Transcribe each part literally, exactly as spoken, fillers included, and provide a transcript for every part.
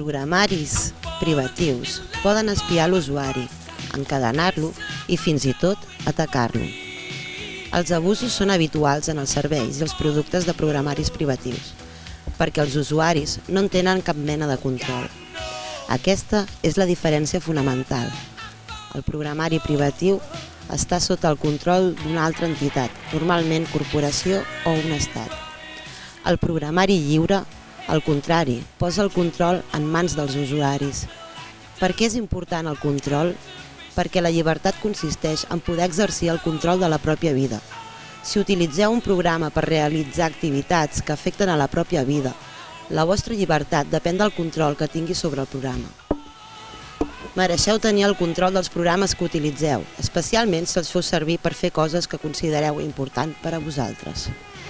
programaris privatius poden espiar l'usuari, encadenar-lo i fins i tot atacar-lo. Els abusos són habituals en els serveis i els productes de programaris privatius, perquè els usuaris no en tenen cap mena de control. Aquesta és la diferència fonamental. El programari privatiu està sota el control d'una altra entitat, normalment corporació o un estat. El programari lliure, al contrari, posa el control en mans dels usuaris. Per què és important el control? Perquè la llibertat consisteix en poder exercir el control de la pròpia vida. Si utilitzeu un programa per realitzar activitats que afecten a la pròpia vida, la vostra llibertat depèn del control que tingui sobre el programa. Mereixeu tenir el control dels programes que utilitzeu, especialment si els feu servir per fer coses que considereu important per a vosaltres.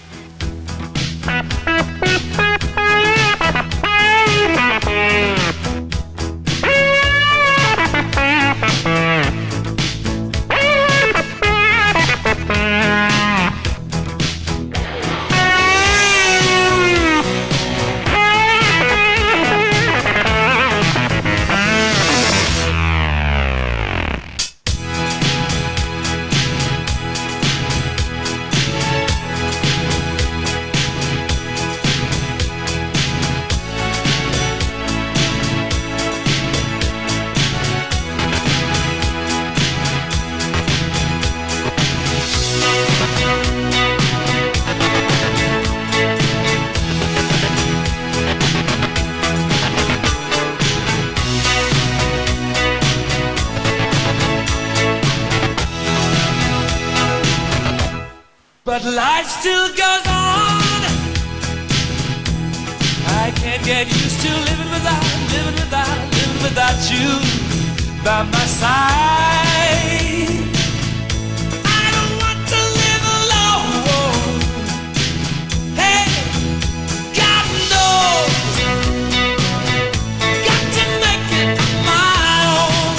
But life still goes on. I can't get used to living without, living without, living without you by my side. I don't want to live alone. Hey, God knows, got to make it my own.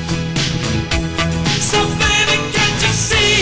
So baby, can't you see?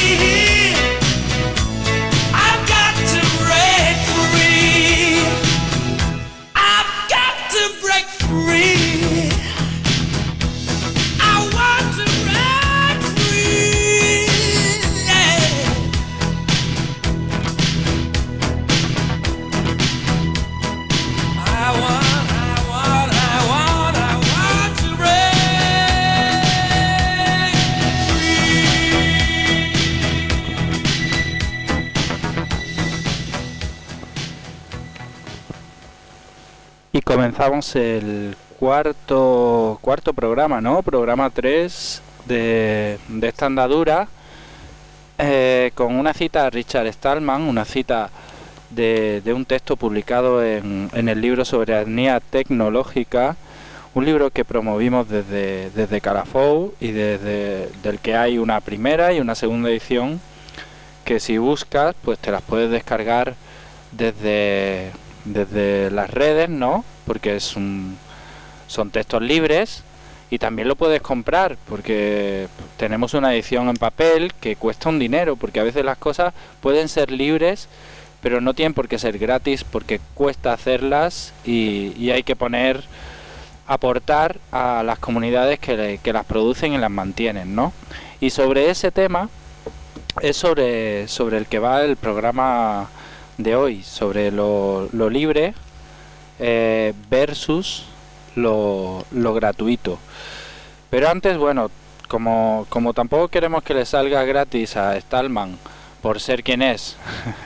Y comenzamos el cuarto cuarto programa, ¿no? Programa tres de, de esta andadura, eh, con una cita de Richard Stallman, una cita de, de un texto publicado en, en el libro sobre etnia tecnológica, un libro que promovimos desde, desde Calafou y desde del que hay una primera y una segunda edición, que si buscas pues te las puedes descargar desde... desde las redes, ¿no? Porque es un, son textos libres, y también lo puedes comprar porque tenemos una edición en papel que cuesta un dinero, porque a veces las cosas pueden ser libres pero no tienen por qué ser gratis, porque cuesta hacerlas y, y hay que poner, aportar a las comunidades que, le, que las producen y las mantienen, ¿no? Y sobre ese tema es sobre, sobre el que va el programa de hoy, sobre lo, lo libre eh, versus lo, lo gratuito. Pero antes, bueno, como, como tampoco queremos que le salga gratis a Stallman por ser quien es,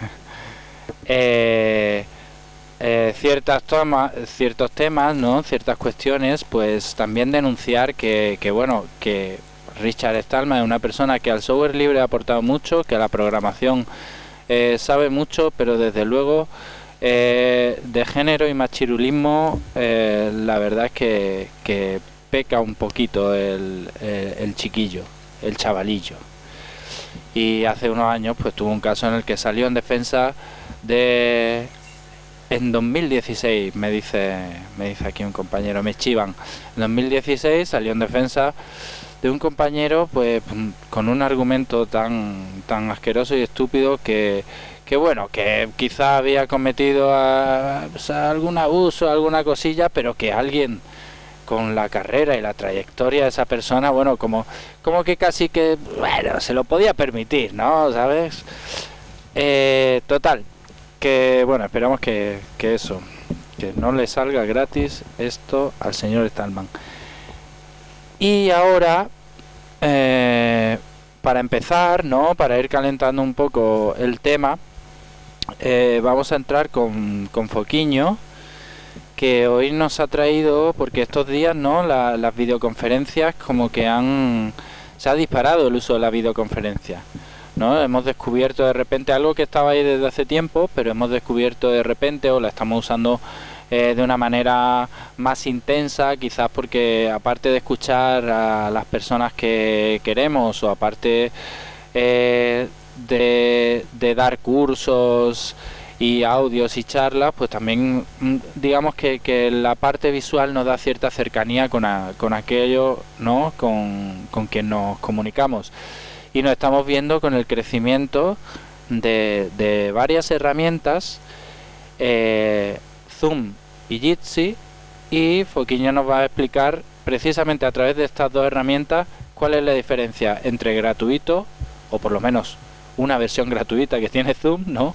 eh, eh, ciertas tomas, ciertos temas, ¿no? Ciertas cuestiones, pues también denunciar que, que bueno, que Richard Stallman es una persona que al software libre ha aportado mucho, que a la programación Eh, sabe mucho, pero desde luego eh, de género y machirulismo eh, la verdad es que, que peca un poquito el, el, el chiquillo, el chavalillo. Y hace unos años pues tuvo un caso en el que salió en defensa de... En dos mil dieciséis, me dice, me dice aquí un compañero, me chivan, en dos mil dieciséis salió en defensa de un compañero pues con un argumento tan tan asqueroso y estúpido que, que bueno, que quizá había cometido a, o sea, algún abuso, alguna cosilla, pero que alguien con la carrera y la trayectoria de esa persona, bueno, como, como que casi que, bueno, se lo podía permitir, ¿no? ¿Sabes? Eh, total, que bueno, esperamos que, que eso, que no le salga gratis esto al señor Stallman. Y ahora, eh, para empezar, ¿no? Para ir calentando un poco el tema, eh, vamos a entrar con, con Foquiño, que hoy nos ha traído, porque estos días, ¿no? La, las videoconferencias como que han... se ha disparado el uso de la videoconferencia, ¿no? Hemos descubierto de repente algo que estaba ahí desde hace tiempo, pero hemos descubierto de repente, o la estamos usando eh, de una manera más intensa, quizás porque aparte de escuchar a las personas que queremos, o aparte eh, de, de dar cursos y audios y charlas, pues también digamos que, que la parte visual nos da cierta cercanía con, a, con aquello, ¿no? con, con quien nos comunicamos. Y nos estamos viendo con el crecimiento de, de varias herramientas, eh, Zoom y Jitsi, y Foquiño nos va a explicar precisamente a través de estas dos herramientas cuál es la diferencia entre gratuito, o por lo menos una versión gratuita que tiene Zoom, ¿no?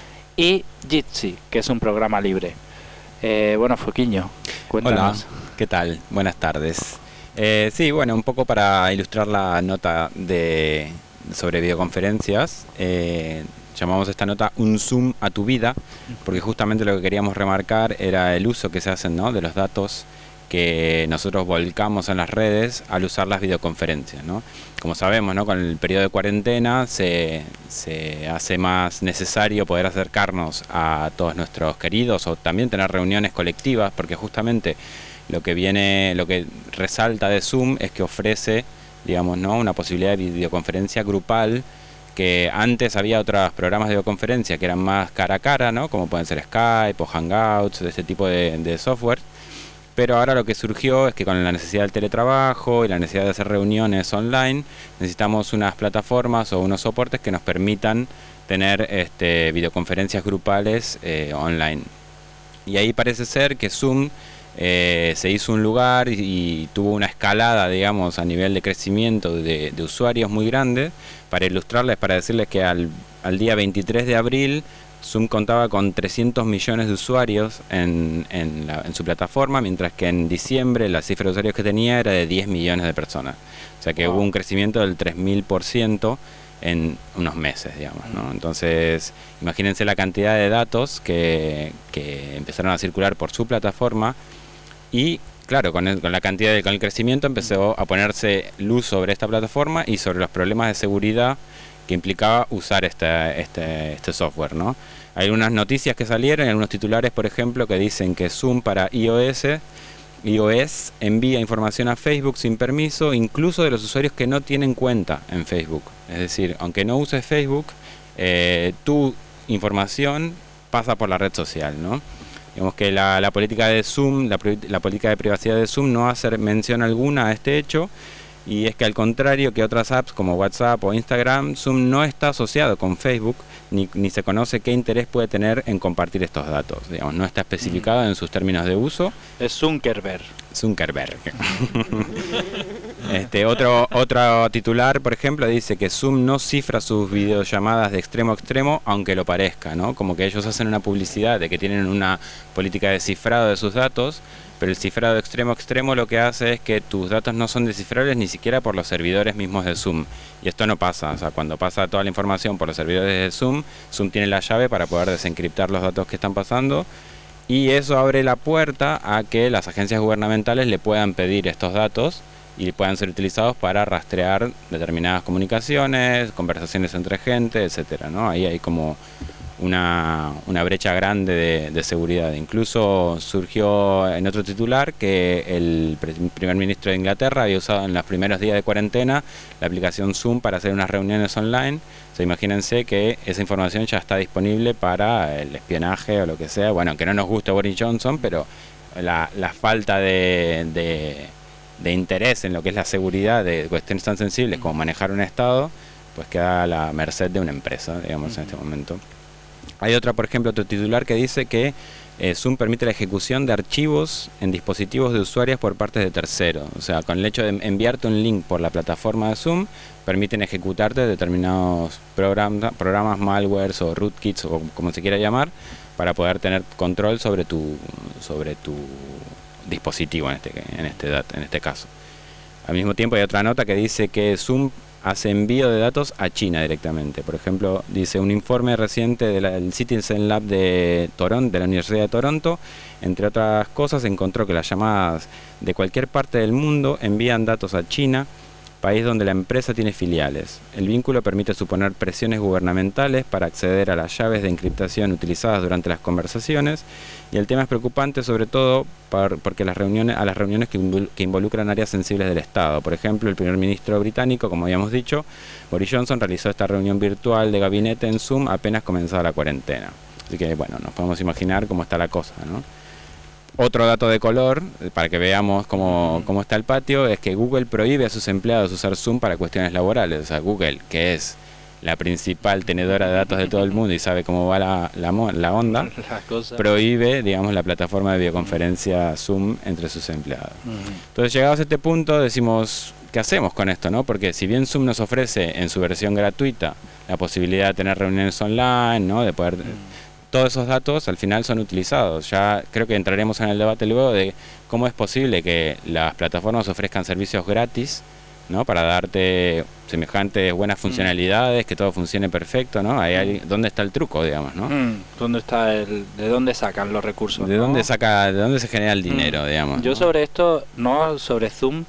Y Jitsi, que es un programa libre. Eh, bueno, Foquiño, cuéntanos. Hola, ¿qué tal? Buenas tardes. Eh, sí, bueno, un poco para ilustrar la nota de sobre videoconferencias, eh, llamamos esta nota Un Zoom a tu vida, porque justamente lo que queríamos remarcar era el uso que se hacen, ¿no? de los datos que nosotros volcamos en las redes al usar las videoconferencias, ¿no? Como sabemos, ¿no? Con el periodo de cuarentena se, se hace más necesario poder acercarnos a todos nuestros queridos, o también tener reuniones colectivas, porque justamente lo que viene, lo que resalta de Zoom es que ofrece, digamos, ¿no? una posibilidad de videoconferencia grupal, que antes había otros programas de videoconferencia que eran más cara a cara, ¿no? Como pueden ser Skype o Hangouts, de este tipo de, de software. Pero ahora lo que surgió es que con la necesidad del teletrabajo y la necesidad de hacer reuniones online, necesitamos unas plataformas o unos soportes que nos permitan tener este, videoconferencias grupales eh, online. Y ahí parece ser que Zoom eh, se hizo un lugar y, y tuvo una escalada, digamos, a nivel de crecimiento de, de usuarios muy grande. Para ilustrarles, para decirles que al, al día veintitrés de abril, Zoom contaba con trescientos millones de usuarios en, en, la, en su plataforma, mientras que en diciembre la cifra de usuarios que tenía era de diez millones de personas. O sea que wow. hubo un crecimiento del tres mil por ciento en unos meses, digamos, ¿no? Entonces, imagínense la cantidad de datos que, que empezaron a circular por su plataforma y, claro, con, el, con la cantidad de, con el crecimiento empezó a ponerse luz sobre esta plataforma y sobre los problemas de seguridad que implicaba usar este, este, este software, ¿no? Hay unas noticias que salieron, algunos titulares, por ejemplo, que dicen que Zoom para iOS, iOS envía información a Facebook sin permiso, incluso de los usuarios que no tienen cuenta en Facebook. Es decir, aunque no uses Facebook, eh, tu información pasa por la red social, ¿no? Digamos que la, la política de Zoom, la, la política de privacidad de Zoom no hace mención alguna a este hecho. Y es que al contrario que otras apps como WhatsApp o Instagram, Zoom no está asociado con Facebook, ni, ni se conoce qué interés puede tener en compartir estos datos. Digamos, no está especificado mm. en sus términos de uso. Es Zuckerberg. Zuckerberg. este, otro, otro titular, por ejemplo, dice que Zoom no cifra sus videollamadas de extremo a extremo, aunque lo parezca, ¿no? Como que ellos hacen una publicidad de que tienen una política de cifrado de sus datos, pero el cifrado extremo a extremo lo que hace es que tus datos no son descifrables ni siquiera por los servidores mismos de Zoom. Y esto no pasa, o sea, cuando pasa toda la información por los servidores de Zoom, Zoom tiene la llave para poder desencriptar los datos que están pasando, y eso abre la puerta a que las agencias gubernamentales le puedan pedir estos datos y puedan ser utilizados para rastrear determinadas comunicaciones, conversaciones entre gente, etcétera, ¿no? Ahí hay como Una, una brecha grande de, de seguridad. Incluso surgió en otro titular que el primer ministro de Inglaterra había usado en los primeros días de cuarentena la aplicación Zoom para hacer unas reuniones online. O sea, imagínense que esa información ya está disponible para el espionaje o lo que sea. Bueno, aunque no nos guste Boris Johnson, pero la, la falta de, de, de interés en lo que es la seguridad de cuestiones tan sensibles como manejar un Estado, pues queda a la merced de una empresa, digamos, en este momento. Hay otra, por ejemplo, otro titular que dice que eh, Zoom permite la ejecución de archivos en dispositivos de usuarios por parte de terceros. O sea, con el hecho de enviarte un link por la plataforma de Zoom, permiten ejecutarte determinados programa, programas, malwares o rootkits o como se quiera llamar, para poder tener control sobre tu sobre tu dispositivo en este en este dat- en este caso. Al mismo tiempo hay otra nota que dice que Zoom hace envío de datos a China directamente. Por ejemplo, dice un informe reciente de la- del Citizen Lab de Toronto, de la Universidad de Toronto, entre otras cosas, encontró que las llamadas de cualquier parte del mundo envían datos a China, país donde la empresa tiene filiales. El vínculo permite suponer presiones gubernamentales para acceder a las llaves de encriptación utilizadas durante las conversaciones, y el tema es preocupante sobre todo por, porque las reuniones, a las reuniones que, invol- que involucran áreas sensibles del Estado. Por ejemplo, el primer ministro británico, como habíamos dicho, Boris Johnson, realizó esta reunión virtual de gabinete en Zoom apenas comenzada la cuarentena. Así que, bueno, nos podemos imaginar cómo está la cosa, ¿no? Otro dato de color, para que veamos cómo, cómo está el patio, es que Google prohíbe a sus empleados usar Zoom para cuestiones laborales. O sea, Google, que es la principal tenedora de datos de todo el mundo y sabe cómo va la, la, mo- la onda, prohíbe, digamos, la plataforma de videoconferencia Zoom entre sus empleados. Entonces, llegados a este punto, decimos, ¿qué hacemos con esto, no? Porque si bien Zoom nos ofrece en su versión gratuita la posibilidad de tener reuniones online, ¿no? De poder... Todos esos datos al final son utilizados. Ya creo que entraremos en el debate luego de cómo es posible que las plataformas ofrezcan servicios gratis, ¿no? Para darte semejantes buenas funcionalidades, que todo funcione perfecto, ¿no? Ahí hay, ¿dónde está el truco, digamos, no? Mm, ¿Dónde está el, ¿De dónde sacan los recursos? ¿De ¿no? dónde saca, de dónde se genera el dinero, Mm. digamos? Yo ¿no? sobre esto, no sobre Zoom,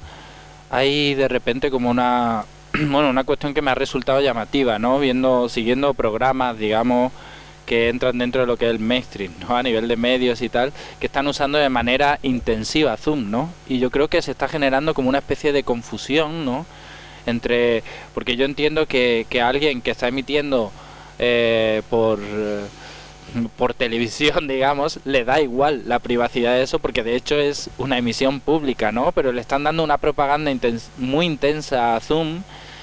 hay de repente como una, bueno, una cuestión que me ha resultado llamativa, ¿no? Viendo, siguiendo programas, digamos, que entran dentro de lo que es el mainstream, ¿no? A nivel de medios y tal, que están usando de manera intensiva Zoom, ¿no? Y yo creo que se está generando como una especie de confusión, ¿no? Entre, porque yo entiendo que, que alguien que está emitiendo eh, por eh, por televisión, digamos, le da igual la privacidad de eso, porque de hecho es una emisión pública, ¿no? Pero le están dando una propaganda intens- muy intensa a Zoom.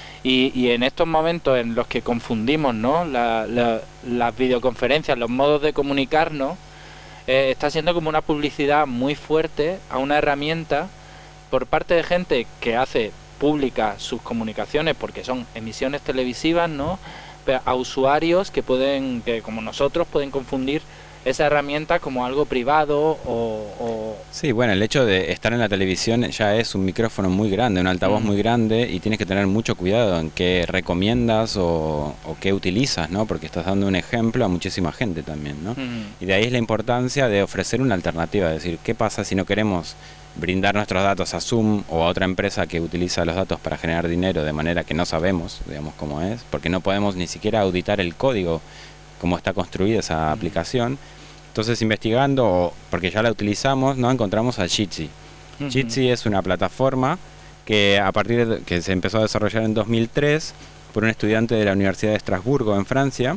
Y, y en estos momentos en los que confundimos, ¿no? la, la, las videoconferencias, los modos de comunicarnos, eh, está siendo como una publicidad muy fuerte a una herramienta por parte de gente que hace públicas sus comunicaciones porque son emisiones televisivas, ¿no? Pero a usuarios que pueden, que como nosotros, pueden confundir esa herramienta como algo privado o, o... Sí, bueno, el hecho de estar en la televisión ya es un micrófono muy grande, un altavoz mm. muy grande, y tienes que tener mucho cuidado en qué recomiendas o, o qué utilizas, ¿no? Porque estás dando un ejemplo a muchísima gente también, ¿no? Mm. Y de ahí es la importancia de ofrecer una alternativa, es decir, ¿qué pasa si no queremos brindar nuestros datos a Zoom o a otra empresa que utiliza los datos para generar dinero de manera que no sabemos, digamos, cómo es? Porque no podemos ni siquiera auditar el código, cómo está construida esa mm. aplicación. Entonces, investigando, porque ya la utilizamos, ¿no? Encontramos a Jitsi. Uh-huh. Jitsi es una plataforma que a partir de que se empezó a desarrollar en dos mil tres por un estudiante de la Universidad de Estrasburgo en Francia,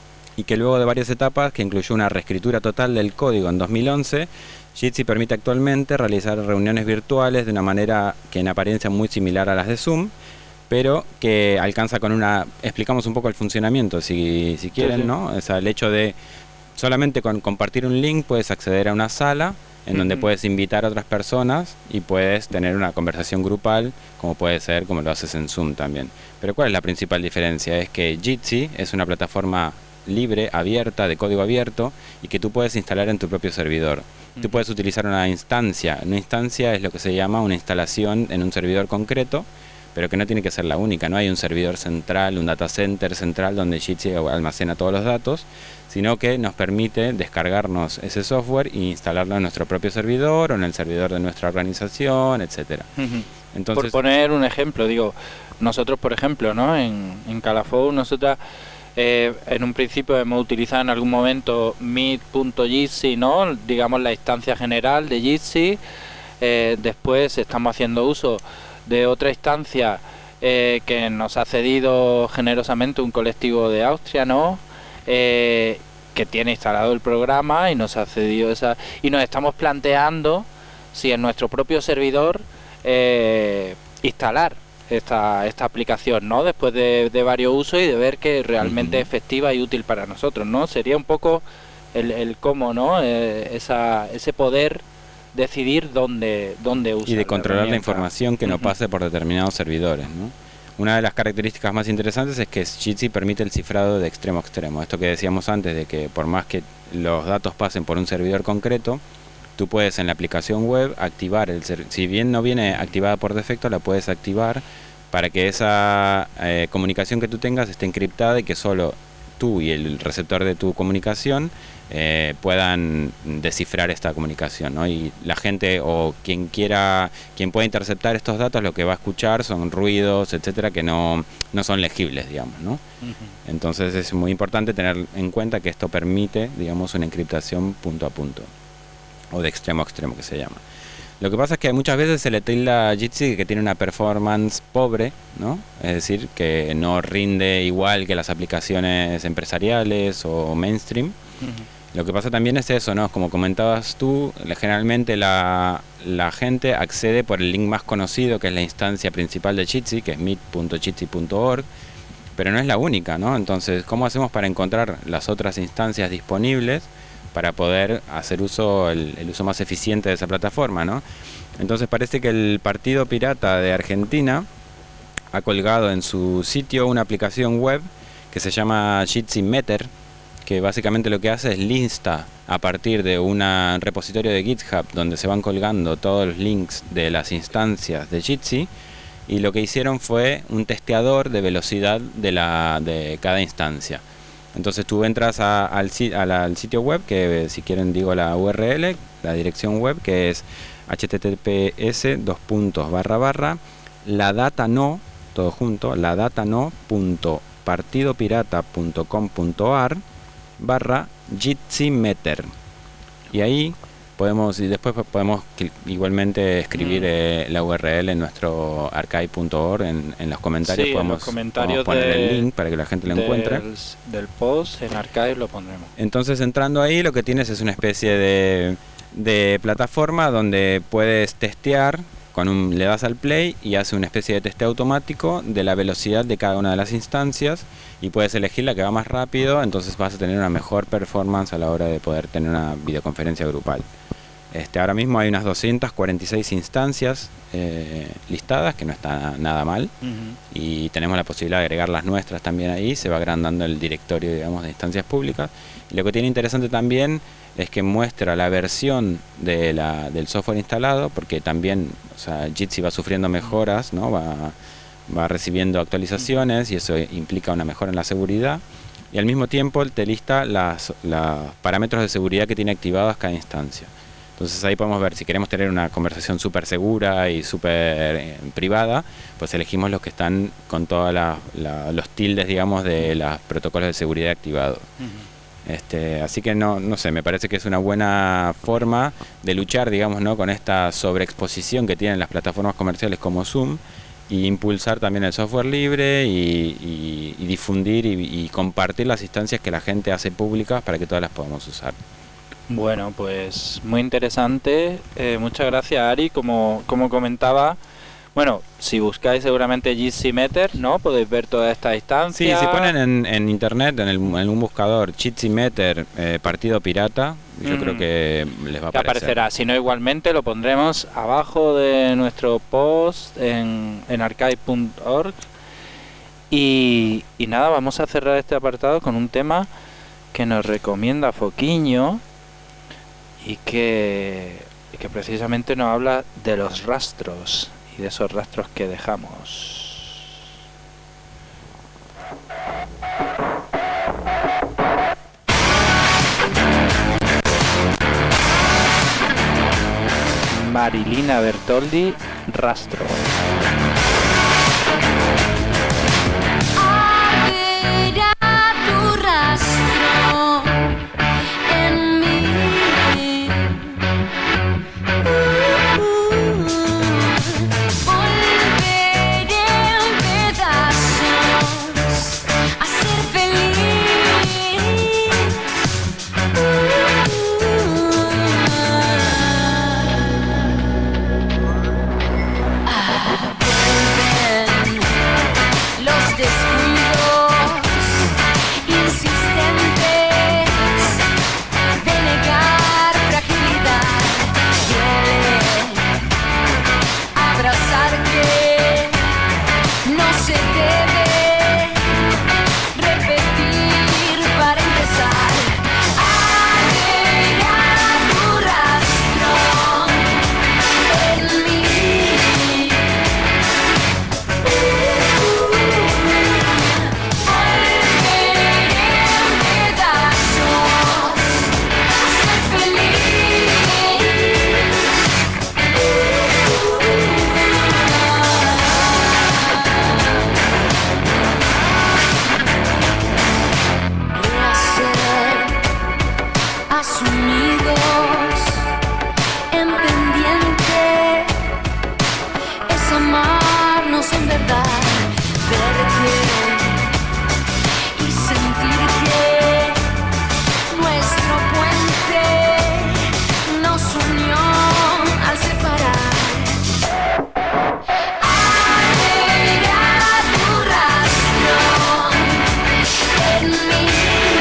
y que luego de varias etapas, que incluyó una reescritura total del código en dos mil once, Jitsi permite actualmente realizar reuniones virtuales de una manera que en apariencia muy similar a las de Zoom, pero que alcanza con una... Explicamos un poco el funcionamiento, si, si quieren, sí, sí. ¿no? O sea, el hecho de... Solamente con compartir un link puedes acceder a una sala en donde uh-huh. puedes invitar a otras personas y puedes tener una conversación grupal, como puede ser, como lo haces en Zoom también. Pero ¿cuál es la principal diferencia? Es que Jitsi es una plataforma libre, abierta, de código abierto, y que tú puedes instalar en tu propio servidor. Uh-huh. Tú puedes utilizar una instancia. Una instancia es lo que se llama una instalación en un servidor concreto, pero que no tiene que ser la única. No hay un servidor central, un data center central donde Jitsi almacena todos los datos, sino que nos permite descargarnos ese software e instalarlo en nuestro propio servidor o en el servidor de nuestra organización, etcétera. Uh-huh. Entonces, por poner un ejemplo, digo, nosotros, por ejemplo, ¿no? En, en Calafou, nosotras eh, en un principio hemos utilizado en algún momento meet punto jitsi, ¿no? Digamos la instancia general de Jitsi. Eh, después estamos haciendo uso de otra instancia eh, que nos ha cedido generosamente un colectivo de Austria, ¿no? Eh, que tiene instalado el programa y nos ha cedido esa, y nos estamos planteando si en nuestro propio servidor eh, instalar esta, esta aplicación, ¿no? Después de, de varios usos y de ver que realmente Uh-huh. es efectiva y útil para nosotros, ¿no? Sería un poco el, el cómo, ¿no? Eh, esa, ese poder decidir dónde, dónde usar Y de controlar la herramienta. información que no Ujú. pase por determinados servidores, ¿no? Una de las características más interesantes es que Jitsi permite el cifrado de extremo a extremo. Esto que decíamos antes, de que por más que los datos pasen por un servidor concreto, tú puedes en la aplicación web activar el ser- si bien no viene activada por defecto, la puedes activar para que esa eh, comunicación que tú tengas esté encriptada y que solo tú y el receptor de tu comunicación eh, puedan descifrar esta comunicación, ¿no? Y la gente o quien quiera, quien pueda interceptar estos datos, lo que va a escuchar son ruidos, etcétera, que no, no son legibles, digamos, ¿no? Ujú. Entonces es muy importante tener en cuenta que esto permite, digamos, una encriptación punto a punto, o de extremo a extremo que se llama. Lo que pasa es que muchas veces se le tilda a Jitsi que tiene una performance pobre, ¿no? Es decir, que no rinde igual que las aplicaciones empresariales o mainstream. Ujú. Lo que pasa también es eso, ¿no? Como comentabas tú, la- generalmente la, la gente accede por el link más conocido, que es la instancia principal de Jitsi, que es meet punto jitsi punto org, pero no es la única, ¿no? Entonces, ¿cómo hacemos para encontrar las otras instancias disponibles para poder hacer uso, el, el uso más eficiente de esa plataforma, ¿no? Entonces parece que el Partido Pirata de Argentina ha colgado en su sitio una aplicación web que se llama Jitsi Meter, que básicamente lo que hace es lista a partir de un repositorio de GitHub donde se van colgando todos los links de las instancias de Jitsi, y lo que hicieron fue un testeador de velocidad de, la, de cada instancia. Entonces tú entras a, al, si- a la- al sitio web, que si quieren digo la U R L, la dirección web, que es https dos puntos barra barra la data no, todo junto, la data no punto partidopirata punto com punto ar barra Jitsi Meter. Y ahí podemos, y después podemos cl- igualmente escribir Mm. eh, la U R L en nuestro archive punto org, en, en los comentarios, Sí, en podemos, los comentarios podemos poner de- el link para que la gente lo encuentre. Del, del post en Archive lo pondremos. Entonces entrando ahí lo que tienes es una especie de, de plataforma donde puedes testear, con un, le das al play y hace una especie de testeo automático de la velocidad de cada una de las instancias, y puedes elegir la que va más rápido, entonces vas a tener una mejor performance a la hora de poder tener una videoconferencia grupal. Este, ahora mismo hay unas doscientas cuarenta y seis instancias eh, listadas, que no está nada mal, Ujú. y tenemos la posibilidad de agregar las nuestras también ahí. Se va agrandando el directorio, digamos, de instancias públicas. Y lo que tiene interesante también es que muestra la versión de la, del software instalado, porque también, o sea, Jitsi va sufriendo mejoras, ¿no? Va, va recibiendo actualizaciones y eso implica una mejora en la seguridad. Y al mismo tiempo te lista las, los parámetros de seguridad que tiene activados cada instancia. Entonces ahí podemos ver, si queremos tener una conversación súper segura y súper eh, privada, pues elegimos los que están con todos los tildes, digamos, de los protocolos de seguridad activados. Ujú. Este, así que no, no sé, me parece que es una buena forma de luchar, digamos, ¿no? con esta sobreexposición que tienen las plataformas comerciales como Zoom, y impulsar también el software libre y, y, y difundir y, y compartir las instancias que la gente hace públicas para que todas las podamos usar. Bueno, pues muy interesante. Eh, muchas gracias, Ari. Como, como comentaba, bueno, si buscáis seguramente Jitsi Meter, ¿no? Podéis ver toda esta Sí, instancia. si ponen en, en internet, en, el, en un buscador, Jitsi Meter, eh, Partido Pirata, yo Mm. creo que les va a que aparecer. aparecerá. Si no, igualmente lo pondremos abajo de nuestro post en, en archive punto org. Y, y nada, vamos a cerrar este apartado con un tema que nos recomienda Foquiño y que, y que precisamente nos habla de los rastros y de esos rastros que dejamos. Marilina Bertoldi, Rastro. Arderá tu rastro en mí. Uh, volveré en pedazos a ser feliz. Uh, sueños en verdad, verte y sentir que nuestro puente nos unió al separar. Era tu rastro en mí.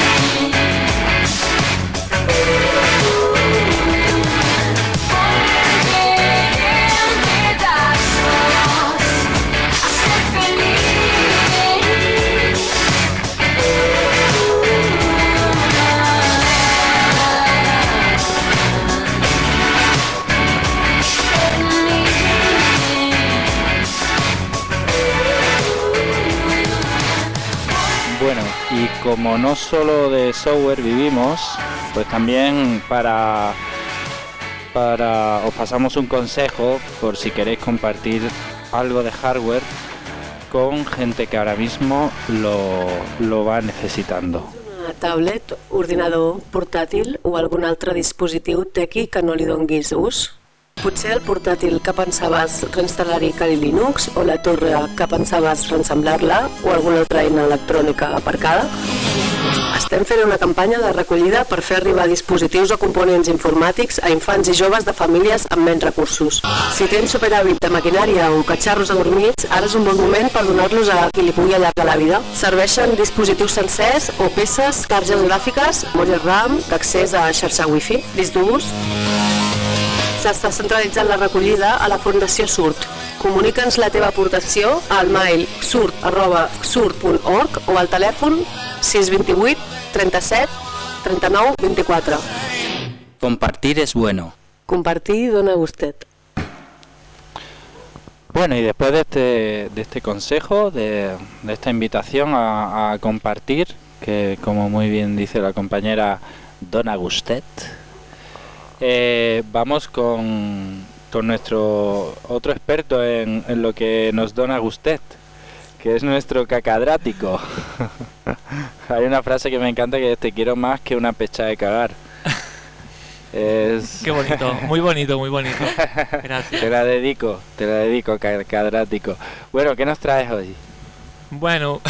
Bueno, y como no solo de software vivimos, pues también para, para os pasamos un consejo por si queréis compartir algo de hardware con gente que ahora mismo lo, lo va necesitando. Una tablet, ordinador portàtil o algun altre dispositiu tequi que no li donguis ús. Potser el portàtil que pensaves reinstal·lar-hi Kali Linux o la torre que pensaves reensemblar-la o alguna altra eina electrònica aparcada. Estem fent una campanya de recollida per fer arribar dispositius o components informàtics a infants i joves de famílies amb menys recursos. Si tens superàvit de maquinària o catxarros adormits, ara és un bon moment per donar-los a qui li pugui allargar la vida. Serveixen dispositius sencers o peces, targes gràfiques, memòria RAM, d'accés a xarxa wifi, disc d'ús. S'està centralitzant la recollida a la Fundació Surt. Comunica'ns la teva aportació al mail surt arroba surt punt org o al telèfon sis dos vuit, trenta-set, trenta-nou, vint-i-quatre. Compartir es bueno. Compartir dona gustet. Bueno, y después de este, de este consejo, de, de esta invitación a, a compartir, que como muy bien dice la compañera Dona Gustet, eh, vamos con, con nuestro otro experto en, en lo que nos dona Gustet, que es nuestro cacadrático. Hay una frase que me encanta que es: te quiero más que una pecha de cagar. Es... Qué bonito, muy bonito, muy bonito. Gracias. Te la dedico, te la dedico, cacadrático. Bueno, ¿qué nos traes hoy? Bueno,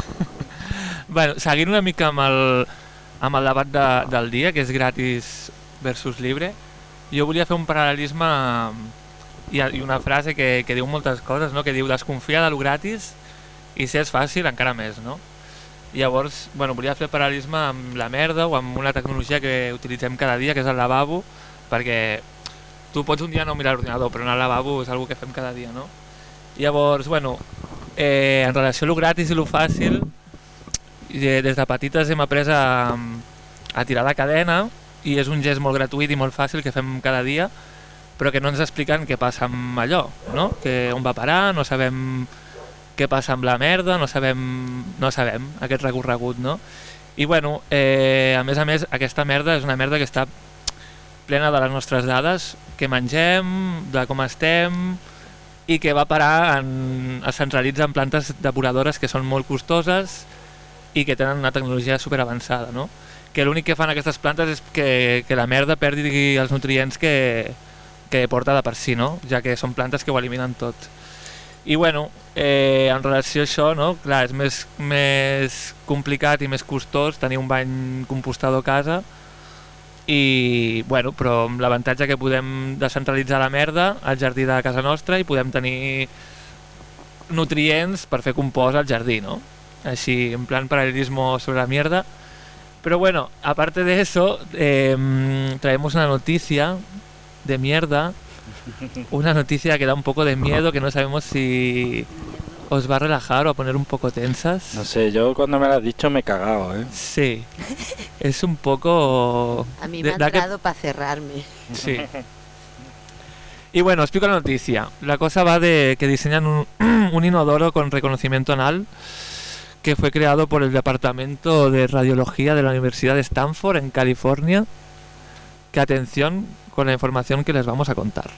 bueno, seguint una mica amb el, amb el debat de, del dia, que és gratis versus libre, jo volia fer un paral·lelisme i, i una frase que, que diu moltes coses, no? Que diu: desconfia de lo gratis i si és fàcil encara més, no? Llavors, bueno, volia fer paral·lelisme amb la merda o amb una tecnologia que utilitzem cada dia, que és el lavabo, perquè tu pots un dia no mirar l'ordinador, però anar al lavabo és una que fem cada dia, no? Llavors, bueno, eh, en relació a lo gratis i lo fàcil, eh, des de petites hem après a, a tirar la cadena, i és un gest molt gratuït i molt fàcil que fem cada dia, però que no ens expliquen què passa amb allò, no? Que on va parar, no sabem què passa amb la merda, no sabem, no sabem aquest recorregut, no? I bueno, eh, a més a més, aquesta merda és una merda que està plena de les nostres dades, que mengem, de com estem, i que va parar en, es centralitza en plantes depuradores que són molt costoses i que tenen una tecnologia superavançada, no? Que l'únic que fan aquestes plantes és que, que la merda perdi els nutrients que, que porta de per si, no? Ja que són plantes que ho eliminen tot. I bueno, eh, en relació a això, no? Clar, és més, més complicat i més costós tenir un bany compostador a casa, i bueno, però amb l'avantatge que podem descentralitzar la merda al jardí de casa nostra i podem tenir nutrients per fer compost al jardí, no? Així, en plan paralelismo sobre la mierda. Pero bueno, aparte de eso, eh, traemos una noticia de mierda, una noticia que da un poco de miedo, que no sabemos si os va a relajar o a poner un poco tensas. No sé, yo cuando me lo has dicho me he cagado, ¿eh? Sí, es un poco... A mí me ha entrado que... para cerrarme. Sí. Y bueno, explico la noticia. La cosa va de que diseñan un, un inodoro con reconocimiento anal que fue creado por el Departamento de Radiología de la Universidad de Stanford en California. Que atención con la información que les vamos a contar.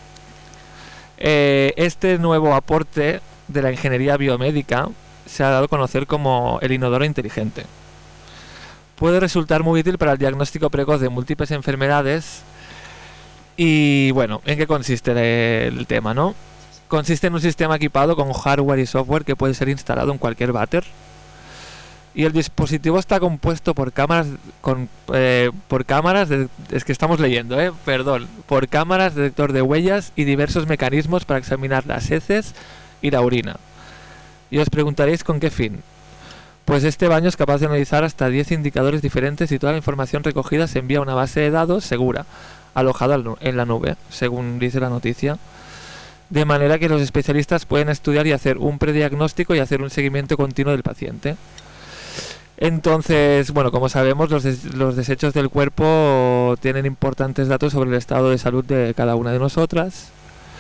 Eh, este nuevo aporte de la ingeniería biomédica se ha dado a conocer como el inodoro inteligente. Puede resultar muy útil para el diagnóstico precoz de múltiples enfermedades. Y bueno, ¿en qué consiste el tema, no? Consiste en un sistema equipado con hardware y software que puede ser instalado en cualquier váter. Y el dispositivo está compuesto por cámaras con eh, por cámaras de, es que estamos leyendo, eh, perdón, por cámaras, detector de huellas y diversos mecanismos para examinar las heces y la orina. Y os preguntaréis con qué fin. Pues este baño es capaz de analizar hasta diez indicadores diferentes y toda la información recogida se envía a una base de datos segura, alojada en la nube, según dice la noticia. De manera que los especialistas pueden estudiar y hacer un prediagnóstico y hacer un seguimiento continuo del paciente. Entonces, bueno, como sabemos, los, des los desechos del cuerpo tienen importantes datos sobre el estado de salud de cada una de nosotras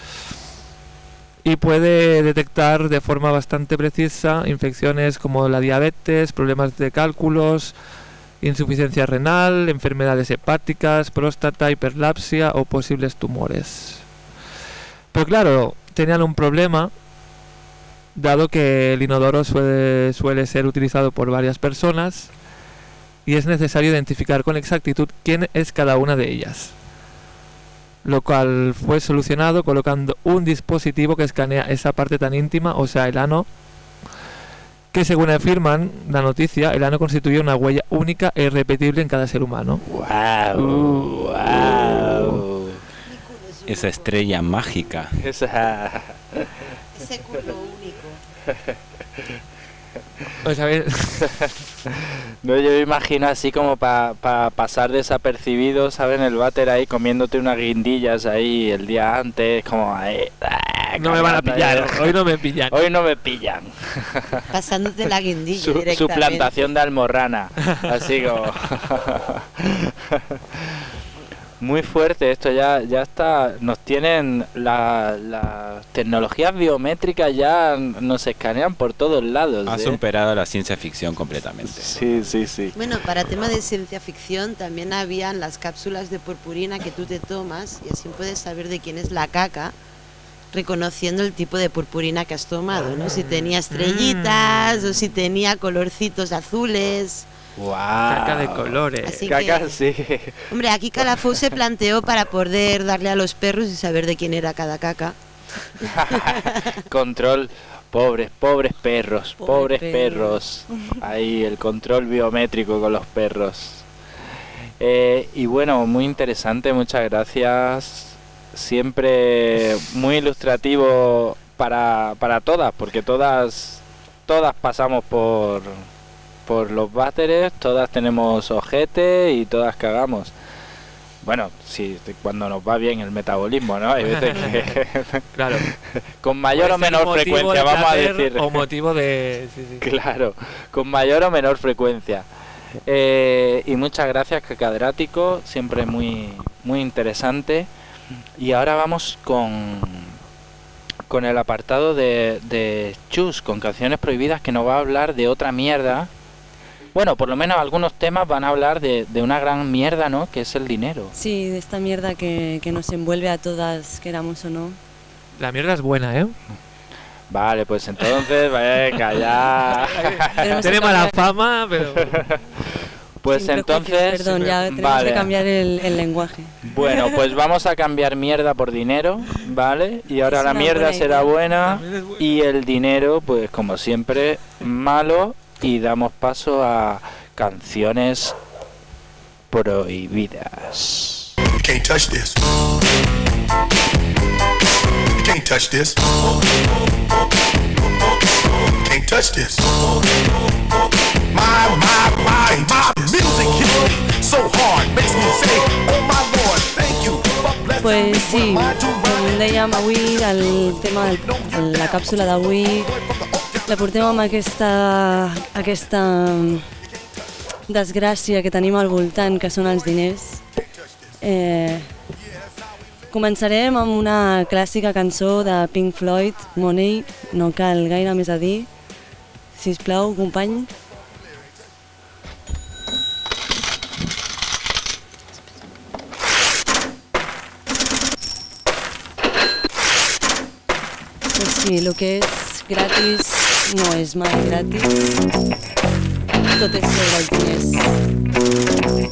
y puede detectar de forma bastante precisa infecciones como la diabetes, problemas de cálculos, insuficiencia renal, enfermedades hepáticas, próstata, hiperlapsia o posibles tumores. Pero claro, tenían un problema, dado que el inodoro suele, suele ser utilizado por varias personas y es necesario identificar con exactitud quién es cada una de ellas. Lo cual fue solucionado colocando un dispositivo que escanea esa parte tan íntima, o sea, el ano, que según afirman la noticia, el ano constituye una huella única e irrepetible en cada ser humano. ¡Wow! Uh, ¡Wow! Esa estrella mágica. Esa... Ese culo único. O sea, a ver, No, yo me imagino así como para pa pasar desapercibido, ¿sabes? En el váter ahí comiéndote unas guindillas ahí el día antes, como ahí, ah, no me van a cargando pillar, ahí. hoy no me pillan. Hoy no me pillan. Pasándote la guindilla Su, directamente. su plantación de almorrana, así como... Muy fuerte esto, ya ya está, nos tienen las la tecnologías biométricas, ya nos escanean por todos lados. Ha ¿eh? superado la ciencia ficción completamente. Sí, sí, sí. Bueno, para tema de ciencia ficción también habían las cápsulas de purpurina que tú te tomas y así puedes saber de quién es la caca reconociendo el tipo de purpurina que has tomado, ¿no? Si tenía estrellitas o si tenía colorcitos azules. Wow. Caca de colores. Así Caca, que, sí. hombre, aquí Calafou se planteó para poder darle a los perros y saber de quién era cada caca. Control, pobres, pobres perros, Pobre pobres perro. perros. Ahí el control biométrico con los perros. Eh, y bueno, muy interesante, muchas gracias. Siempre muy ilustrativo para, para todas, porque todas, todas pasamos por... por los váteres, todas tenemos ojete y todas cagamos. Bueno, sí, cuando nos va bien el metabolismo, ¿no? Hay veces que Claro. con mayor Puede o ser menor motivo frecuencia, de vamos a placer decir. O motivo de... Sí, sí. Claro, con mayor o menor frecuencia. Eh, y muchas gracias, Catedrático, siempre muy, muy interesante. Y ahora vamos con, con el apartado de, de Chus, con Canciones Prohibidas, que nos va a hablar de otra mierda. Bueno, por lo menos algunos temas van a hablar de, de una gran mierda, ¿no? Que es el dinero. Sí, de esta mierda que, que nos envuelve a todas, queramos o no. La mierda es buena, ¿eh? Vale, pues entonces, venga, ya. Tenemos que Tiene mala cambiar- fama, pero... Pues sin prejuicios, entonces, Perdón, ya tenemos vale. que cambiar el, el lenguaje. Bueno, pues vamos a cambiar mierda por dinero, ¿vale? Y ahora Es la una mierda buena será idea. buena También es buena. y el dinero, pues como siempre, malo. Y damos paso a Canciones Prohibidas. You can't touch this. You can't touch this. You can't touch this. My, my, my, my music hits me so hard, makes me say, oh my Lord, thank you for blessing Pues me. sí, What am I to com run? dèiem avui, el tema, del, la càpsula d'avui, la portem amb aquesta, aquesta desgràcia que tenim al voltant, que són els diners. Eh, començarem amb una clàssica cançó de Pink Floyd, Money, no cal gaire més a dir. Sisplau, company. Pues sí, lo que és gratis no és mai gratis. Tot és sobre els diners.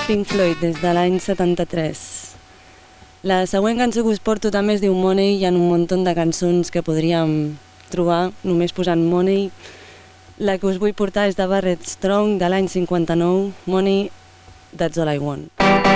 Pink Floyd des de l'any setanta-tres. La següent cançó que us porto també es diu Money. Hi ha un munt de cançons que podríem trobar només posant Money. La que us vull portar és de Barrett Strong de l'any cinquanta-nou, Money, That's All I Want.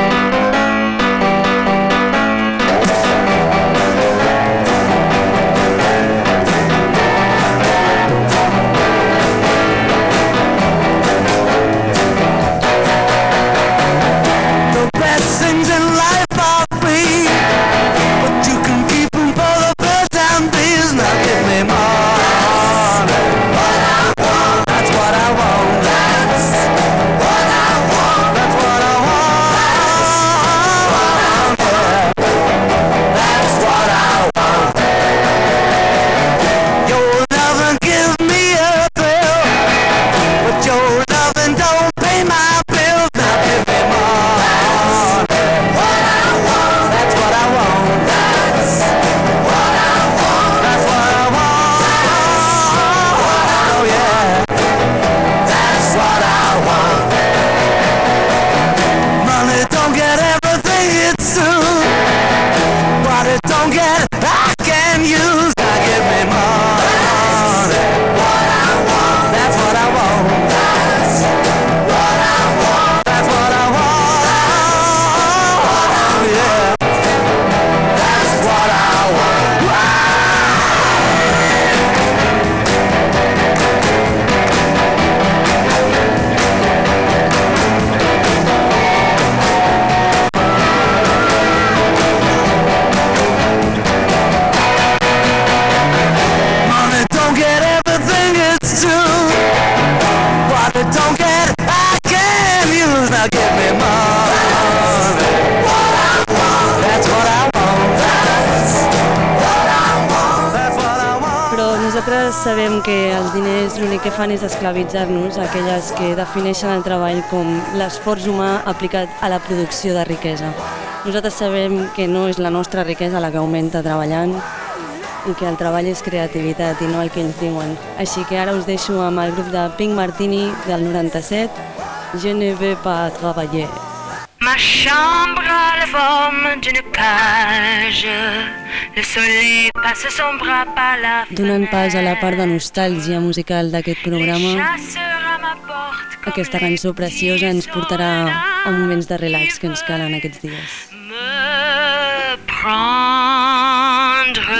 Sabem que els diners l'únic que fan és esclavitzar-nos, aquelles que defineixen el treball com l'esforç humà aplicat a la producció de riquesa. Nosaltres sabem que no és la nostra riquesa la que augmenta treballant i que el treball és creativitat i no el que ells diuen. Així que ara us deixo amb el grup de Pink Martini del noranta-set, Je ne veux pas travailler. Ma chambre a la forme d'une cage. Le soleil passe son bras par la fenêtre. Donant pas a la part de nostàlgia musical d'aquest programa, aquesta cançó preciosa ens portarà a moments de relax que ens calen aquests dies. Me prendre,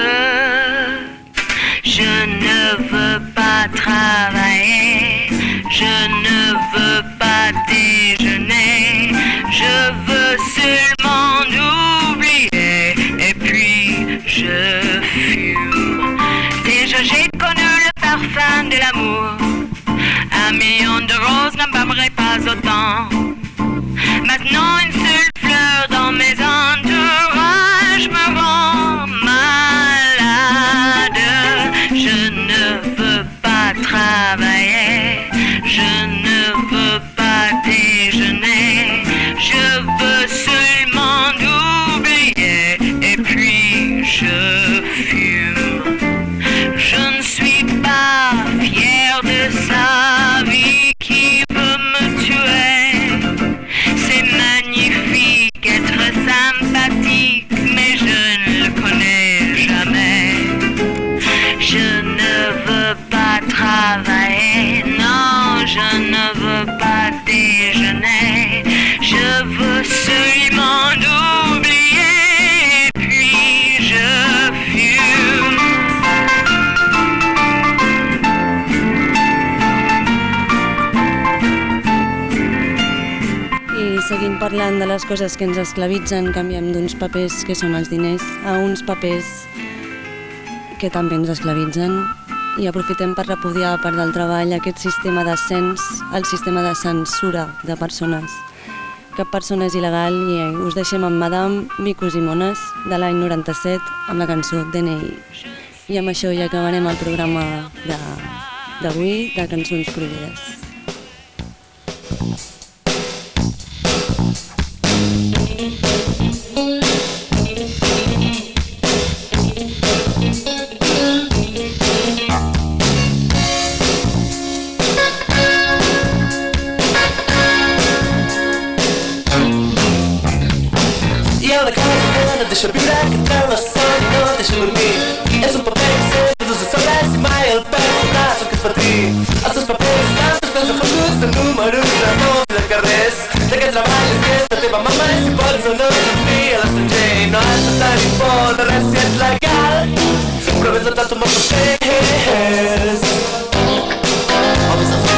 je ne veux pas travailler, je ne veux pas déjeuner, je veux seulement oublier et puis je fume. Déjà j'ai connu le parfum de l'amour, un million de roses n'embaumerait pas autant. Maintenant une seule fleur dans mes entourages me rend malade. Je ne veux pas travailler, je ne veux pas déjeuner, je veux seulement oublier et puis je fume. Je ne suis pas fière de sa vie qui veut me tuer. C'est magnifique être sympathique, mais je ne le connais jamais. Je ne veux pas travailler, non, je ne veux pas déjeuner. Je veux seulement oublier, et puis je fume. I seguint parlant de les coses que ens esclavitzen, canviem d'uns papers que són els diners a uns papers que també ens esclavitzen i aprofitem per repudiar a part del treball aquest sistema d'ascens, el sistema de censura de persones. Cap persona és il·legal i us deixem amb Madame Micos i Mones de l'any noranta-set amb la cançó D N I. I amb això ja acabarem el programa d'avui de Cançons Prohibides. deixa a vida que trama som e não deixa dormir. És um papel que sempre dos solas e mai el pes de braço que és per ti. Els teus papers tantos pels fotos de números de noms i de carrers. De què treballes, que és la teva mama i si pots o no sortir a l'estranger. I no has de tenir por de res si ets legal, però vés a tot un bon papers. Homes amb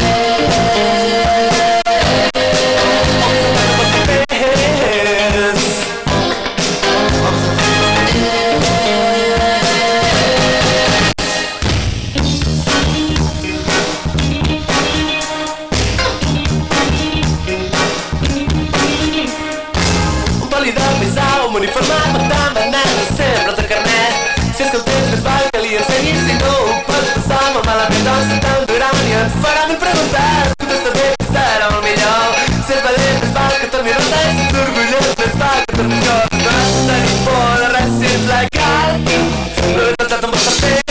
un uniformat tan banal sempre de carnet. Si és que el temps més val que li ensenyis, si no ho pots passar molt malament, doncs se t'enduran i et faran preguntar. Contesta bé que serà el millor. Si és valent més val que torni rota i si ets orgullós més val que torni tot. No has de tenir por de res si ets legal, però he tentat amb els papers.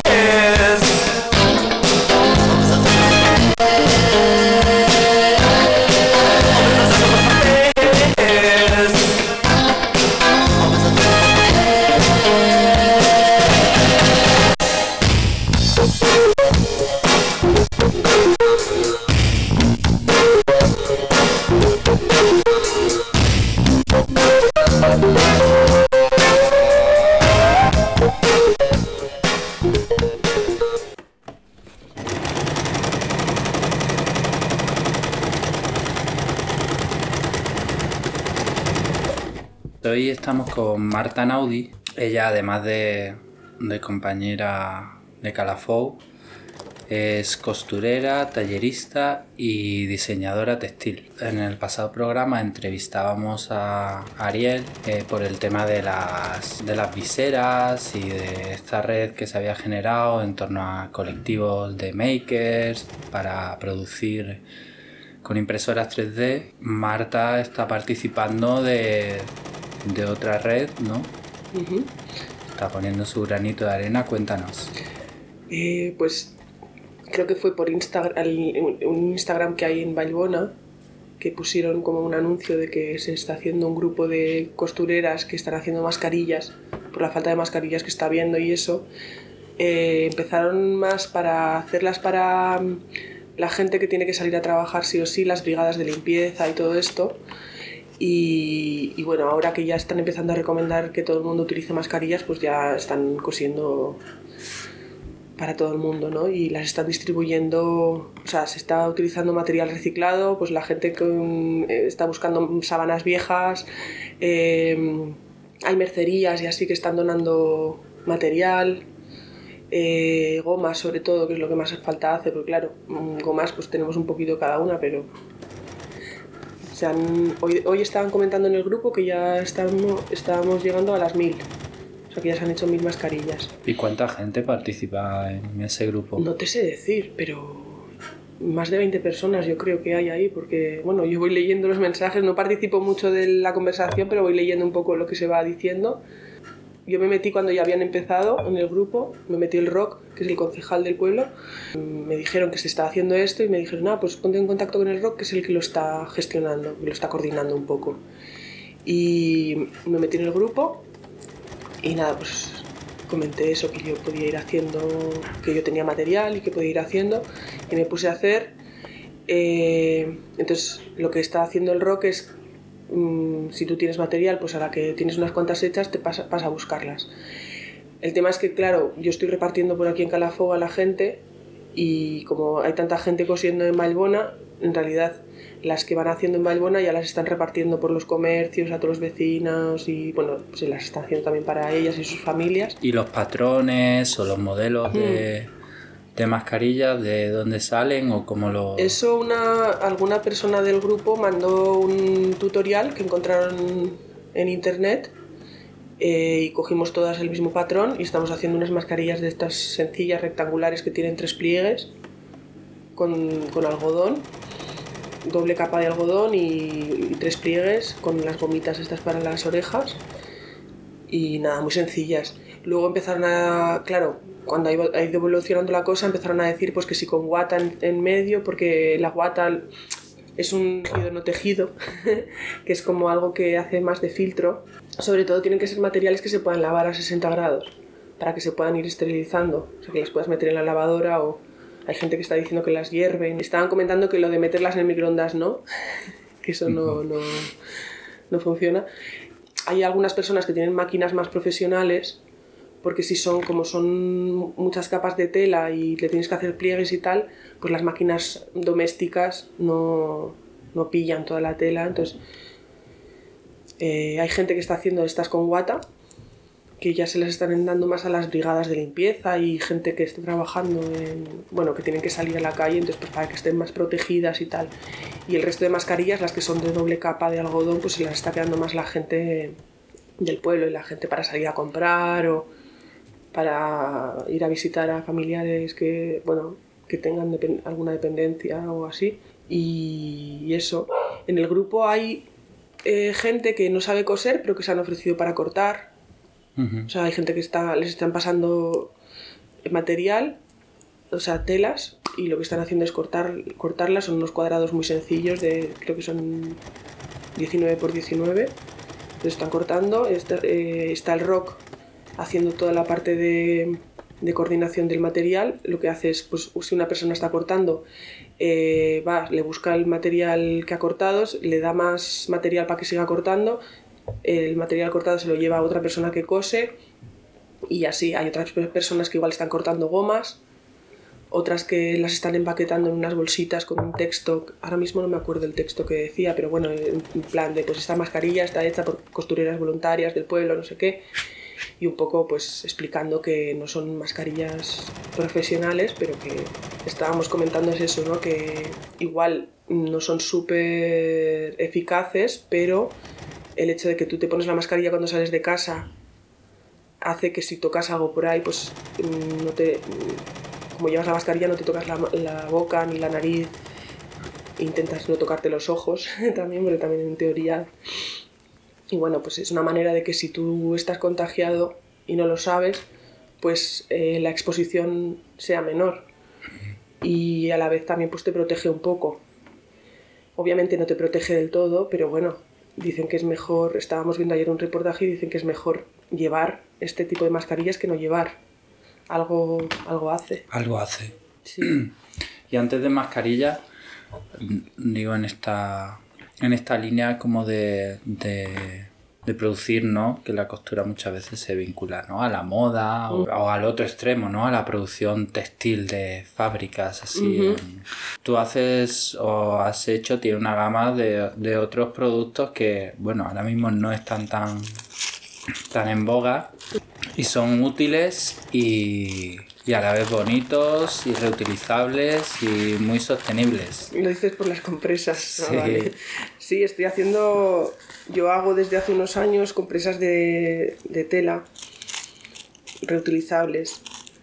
Hoy estamos con Marta Naudi. Ella, además de, de compañera de Calafou, es costurera, tallerista y diseñadora textil. En el pasado programa entrevistábamos a Ariel eh, por el tema de las, de las viseras y de esta red que se había generado en torno a colectivos de makers para producir con impresoras tres D. Marta está participando de, de otra red, ¿no? Uh-huh. Está poniendo su granito de arena. Cuéntanos. Eh, pues creo que fue por Instagram, un Instagram que hay en Vallbona, que pusieron como un anuncio de que se está haciendo un grupo de costureras que están haciendo mascarillas por la falta de mascarillas que está habiendo y eso. Eh, empezaron más para hacerlas para la gente que tiene que salir a trabajar sí o sí, las brigadas de limpieza y todo esto. Y, y bueno, ahora que ya están empezando a recomendar que todo el mundo utilice mascarillas, pues ya están cosiendo para todo el mundo, ¿no? Y las están distribuyendo, o sea, se está utilizando material reciclado, pues la gente que um, está buscando sábanas viejas, eh, hay mercerías y así que están donando material, eh, gomas sobre todo, que es lo que más falta hace, porque claro, gomas pues tenemos un poquito cada una, pero se han, hoy, hoy estaban comentando en el grupo que ya estamos, estábamos llegando a las mil. O sea que ya se han hecho mil mascarillas. ¿Y cuánta gente participa en ese grupo? No te sé decir, pero más de veinte personas yo creo que hay ahí, porque bueno, yo voy leyendo los mensajes, no participo mucho de la conversación, pero voy leyendo un poco lo que se va diciendo. Yo me metí cuando ya habían empezado en el grupo, me metí el Rock, que es el concejal del pueblo. Me dijeron que se estaba haciendo esto y me dijeron, ah, pues ponte en contacto con el Rock, que es el que lo está gestionando, que lo está coordinando un poco. Y me metí en el grupo y nada, pues comenté eso, que yo podía ir haciendo, que yo tenía material y que podía ir haciendo, y me puse a hacer. Eh, entonces lo que está haciendo el Rock es, mmm, si tú tienes material, pues a la que tienes unas cuantas hechas te vas, vas a buscarlas. El tema es que claro, yo estoy repartiendo por aquí en Calafou a la gente, y como hay tanta gente cosiendo en Vallbona, en realidad las que van haciendo en Vallbona ya las están repartiendo por los comercios a todos los vecinos, y bueno, se las están haciendo también para ellas y sus familias. ¿Y los patrones o los modelos mm. de, de mascarillas, de dónde salen o cómo lo...? Eso una, alguna persona del grupo mandó un tutorial que encontraron en internet, eh, y cogimos todas el mismo patrón y estamos haciendo unas mascarillas de estas sencillas rectangulares que tienen tres pliegues con, con algodón, doble capa de algodón y, y tres pliegues con las gomitas estas para las orejas, y nada, muy sencillas. Luego empezaron a, claro, cuando ha ido evolucionando la cosa, empezaron a decir pues que si con guata en, en medio, porque la guata es un tejido no tejido, que es como algo que hace más de filtro, sobre todo tienen que ser materiales que se puedan lavar a sesenta grados para que se puedan ir esterilizando, o sea, que las puedas meter en la lavadora, o hay gente que está diciendo que las hierven. Estaban comentando que lo de meterlas en el microondas no, que eso no, no, no funciona. Hay algunas personas que tienen máquinas más profesionales, porque si son, como son muchas capas de tela y le tienes que hacer pliegues y tal, pues las máquinas domésticas no, no pillan toda la tela. Entonces eh, hay gente que está haciendo estas con guata, que ya se les están dando más a las brigadas de limpieza, y gente que está trabajando en, bueno, que tienen que salir a la calle, entonces pues para que estén más protegidas y tal. Y el resto de mascarillas, las que son de doble capa de algodón, pues se las está quedando más la gente del pueblo y la gente para salir a comprar o para ir a visitar a familiares que, bueno, que tengan dep- alguna dependencia o así. Y, y eso. En el grupo hay eh, gente que no sabe coser, pero que se han ofrecido para cortar. Uh-huh. O sea, hay gente que está, les están pasando material, o sea, telas, y lo que están haciendo es cortar, cortarlas. Son unos cuadrados muy sencillos, de creo que son diecinueve por diecinueve. Entonces están cortando. Está, eh, está el rock haciendo toda la parte de, de coordinación del material. Lo que hace es, pues, si una persona está cortando, eh, va, le busca el material que ha cortado, le da más material para que siga cortando. El material cortado se lo lleva a otra persona que cose, y así. Hay otras personas que igual están cortando gomas, otras que las están empaquetando en unas bolsitas con un texto, ahora mismo no me acuerdo el texto que decía, pero bueno, en plan de, pues esta mascarilla está hecha por costureras voluntarias del pueblo, no sé qué, y un poco pues explicando que no son mascarillas profesionales, pero que estábamos comentando es eso, ¿no? Que igual no son súper eficaces, pero el hecho de que tú te pones la mascarilla cuando sales de casa hace que si tocas algo por ahí, pues no te, como llevas la mascarilla, no te tocas la, la boca ni la nariz. Intentas no tocarte los ojos también, porque también en teoría. Y bueno, pues es una manera de que si tú estás contagiado y no lo sabes, pues eh, la exposición sea menor. Y a la vez también pues te protege un poco. Obviamente no te protege del todo, pero bueno, dicen que es mejor, estábamos viendo ayer un reportaje y dicen que es mejor llevar este tipo de mascarillas que no llevar. Algo, algo hace. Algo hace. Sí. Y antes de mascarilla, digo, en esta, en esta línea como de, de, de producir, ¿no? Que la costura muchas veces se vincula, ¿no? A la moda o, o al otro extremo, ¿no? A la producción textil de fábricas, así. Uh-huh. Tú haces o has hecho, tiene una gama de, de otros productos que, bueno, ahora mismo no están tan, tan en boga y son útiles y, y a la vez bonitos y reutilizables y muy sostenibles. Lo dices por las compresas. Sí. Ah, vale. Sí, estoy haciendo, yo hago desde hace unos años compresas de, de tela reutilizables.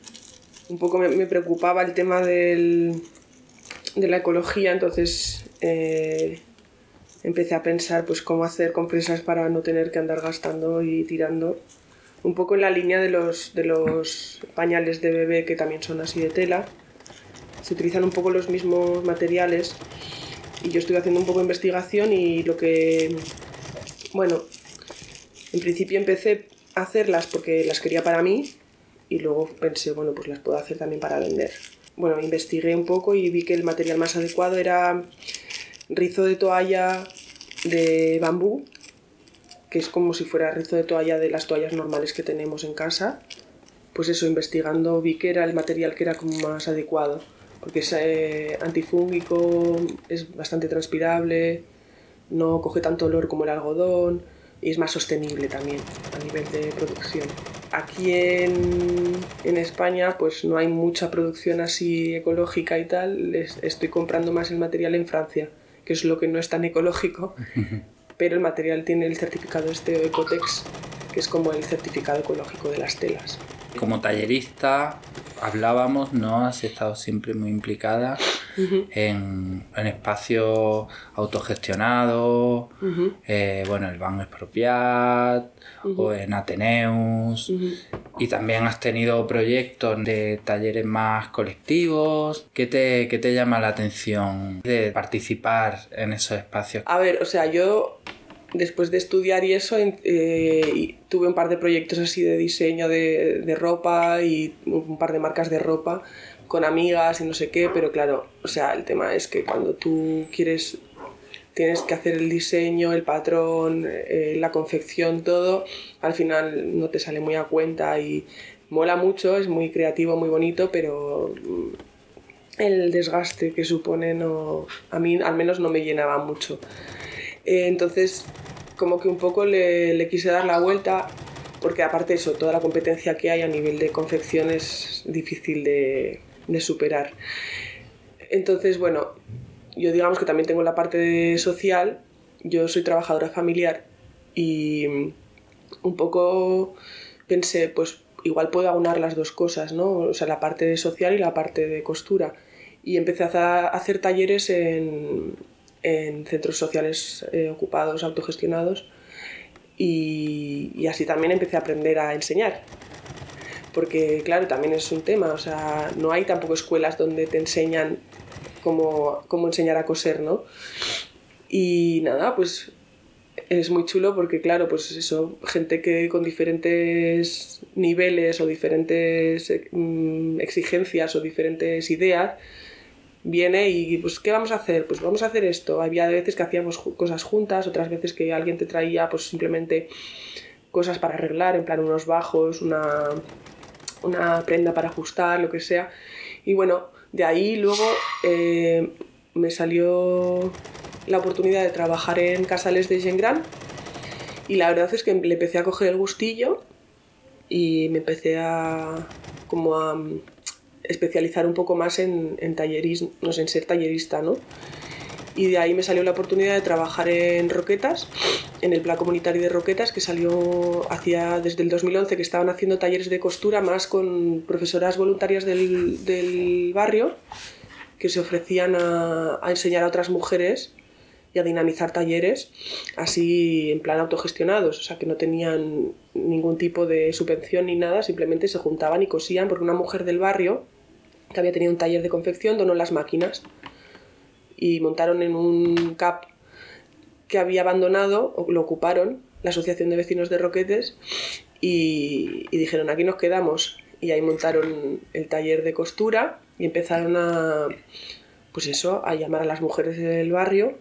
Un poco me, me preocupaba el tema del, de la ecología, entonces eh, empecé a pensar pues cómo hacer compresas para no tener que andar gastando y tirando. Un poco en la línea de los, de los pañales de bebé, que también son así de tela. Se utilizan un poco los mismos materiales, y yo estuve haciendo un poco de investigación, y lo que... Bueno, en principio empecé a hacerlas porque las quería para mí, y luego pensé, bueno, pues las puedo hacer también para vender. Bueno, investigué un poco y vi que el material más adecuado era rizo de toalla de bambú, que es como si fuera rizo de toalla de las toallas normales que tenemos en casa. Pues eso, investigando vi que era el material que era como más adecuado, porque es eh, antifúngico, es bastante transpirable, no coge tanto olor como el algodón y es más sostenible también a nivel de producción. Aquí en, en España pues no hay mucha producción así ecológica y tal, estoy comprando más el material en Francia, que es lo que no es tan ecológico. Pero el material tiene el certificado este Ecotex, que es como el certificado ecológico de las telas. Como tallerista hablábamos, ¿no? Has estado siempre muy implicada uh-huh. en, en espacios autogestionados, uh-huh. eh, bueno, el Banc Expropiat uh-huh. o en Ateneus, uh-huh. y también has tenido proyectos de talleres más colectivos. ¿Qué te, qué te llama la atención de participar en esos espacios? A ver, o sea, yo después de estudiar y eso, eh, y tuve un par de proyectos así de diseño de, de ropa y un par de marcas de ropa con amigas y no sé qué, pero claro, o sea, el tema es que cuando tú quieres, tienes que hacer el diseño, el patrón, eh, la confección, todo, al final no te sale muy a cuenta y mola mucho, es muy creativo, muy bonito, pero el desgaste que supone no, a mí al menos no me llenaba mucho. Eh, entonces, como que un poco le, le quise dar la vuelta, porque aparte de eso, toda la competencia que hay a nivel de confección es difícil de, de superar. Entonces, bueno, yo digamos que también tengo la parte social, yo soy trabajadora familiar y un poco pensé, pues igual puedo aunar las dos cosas, ¿no? O sea, la parte social y la parte de costura. Y empecé a hacer talleres en, en centros sociales eh, ocupados, autogestionados, y, y así también empecé a aprender a enseñar. Porque, claro, también es un tema, o sea, no hay tampoco escuelas donde te enseñan cómo, cómo enseñar a coser, ¿no? Y nada, pues es muy chulo porque, claro, pues eso, gente que con diferentes niveles o diferentes mm, exigencias o diferentes ideas viene y, pues, ¿qué vamos a hacer? Pues vamos a hacer esto. Había veces que hacíamos cosas juntas, otras veces que alguien te traía, pues, simplemente cosas para arreglar, en plan unos bajos, una, una prenda para ajustar, lo que sea. Y bueno, de ahí luego eh, me salió la oportunidad de trabajar en Casales de Gent Gran y la verdad es que le empecé a coger el gustillo y me empecé a como a especializar un poco más en, en tallerismo, no sé, en ser tallerista, ¿no? Y de ahí me salió la oportunidad de trabajar en Roquetas, en el plan comunitario de Roquetas, que salió hacia, desde el dos mil once, que estaban haciendo talleres de costura más con profesoras voluntarias del, del barrio que se ofrecían a, a enseñar a otras mujeres y a dinamizar talleres así en plan autogestionados, o sea que no tenían ningún tipo de subvención ni nada, simplemente se juntaban y cosían porque una mujer del barrio que había tenido un taller de confección donó las máquinas y montaron en un C A P que había abandonado, o lo ocuparon, la Asociación de Vecinos de Roquetes, y, y dijeron, aquí nos quedamos, y ahí montaron el taller de costura y empezaron a, pues eso, a llamar a las mujeres del barrio.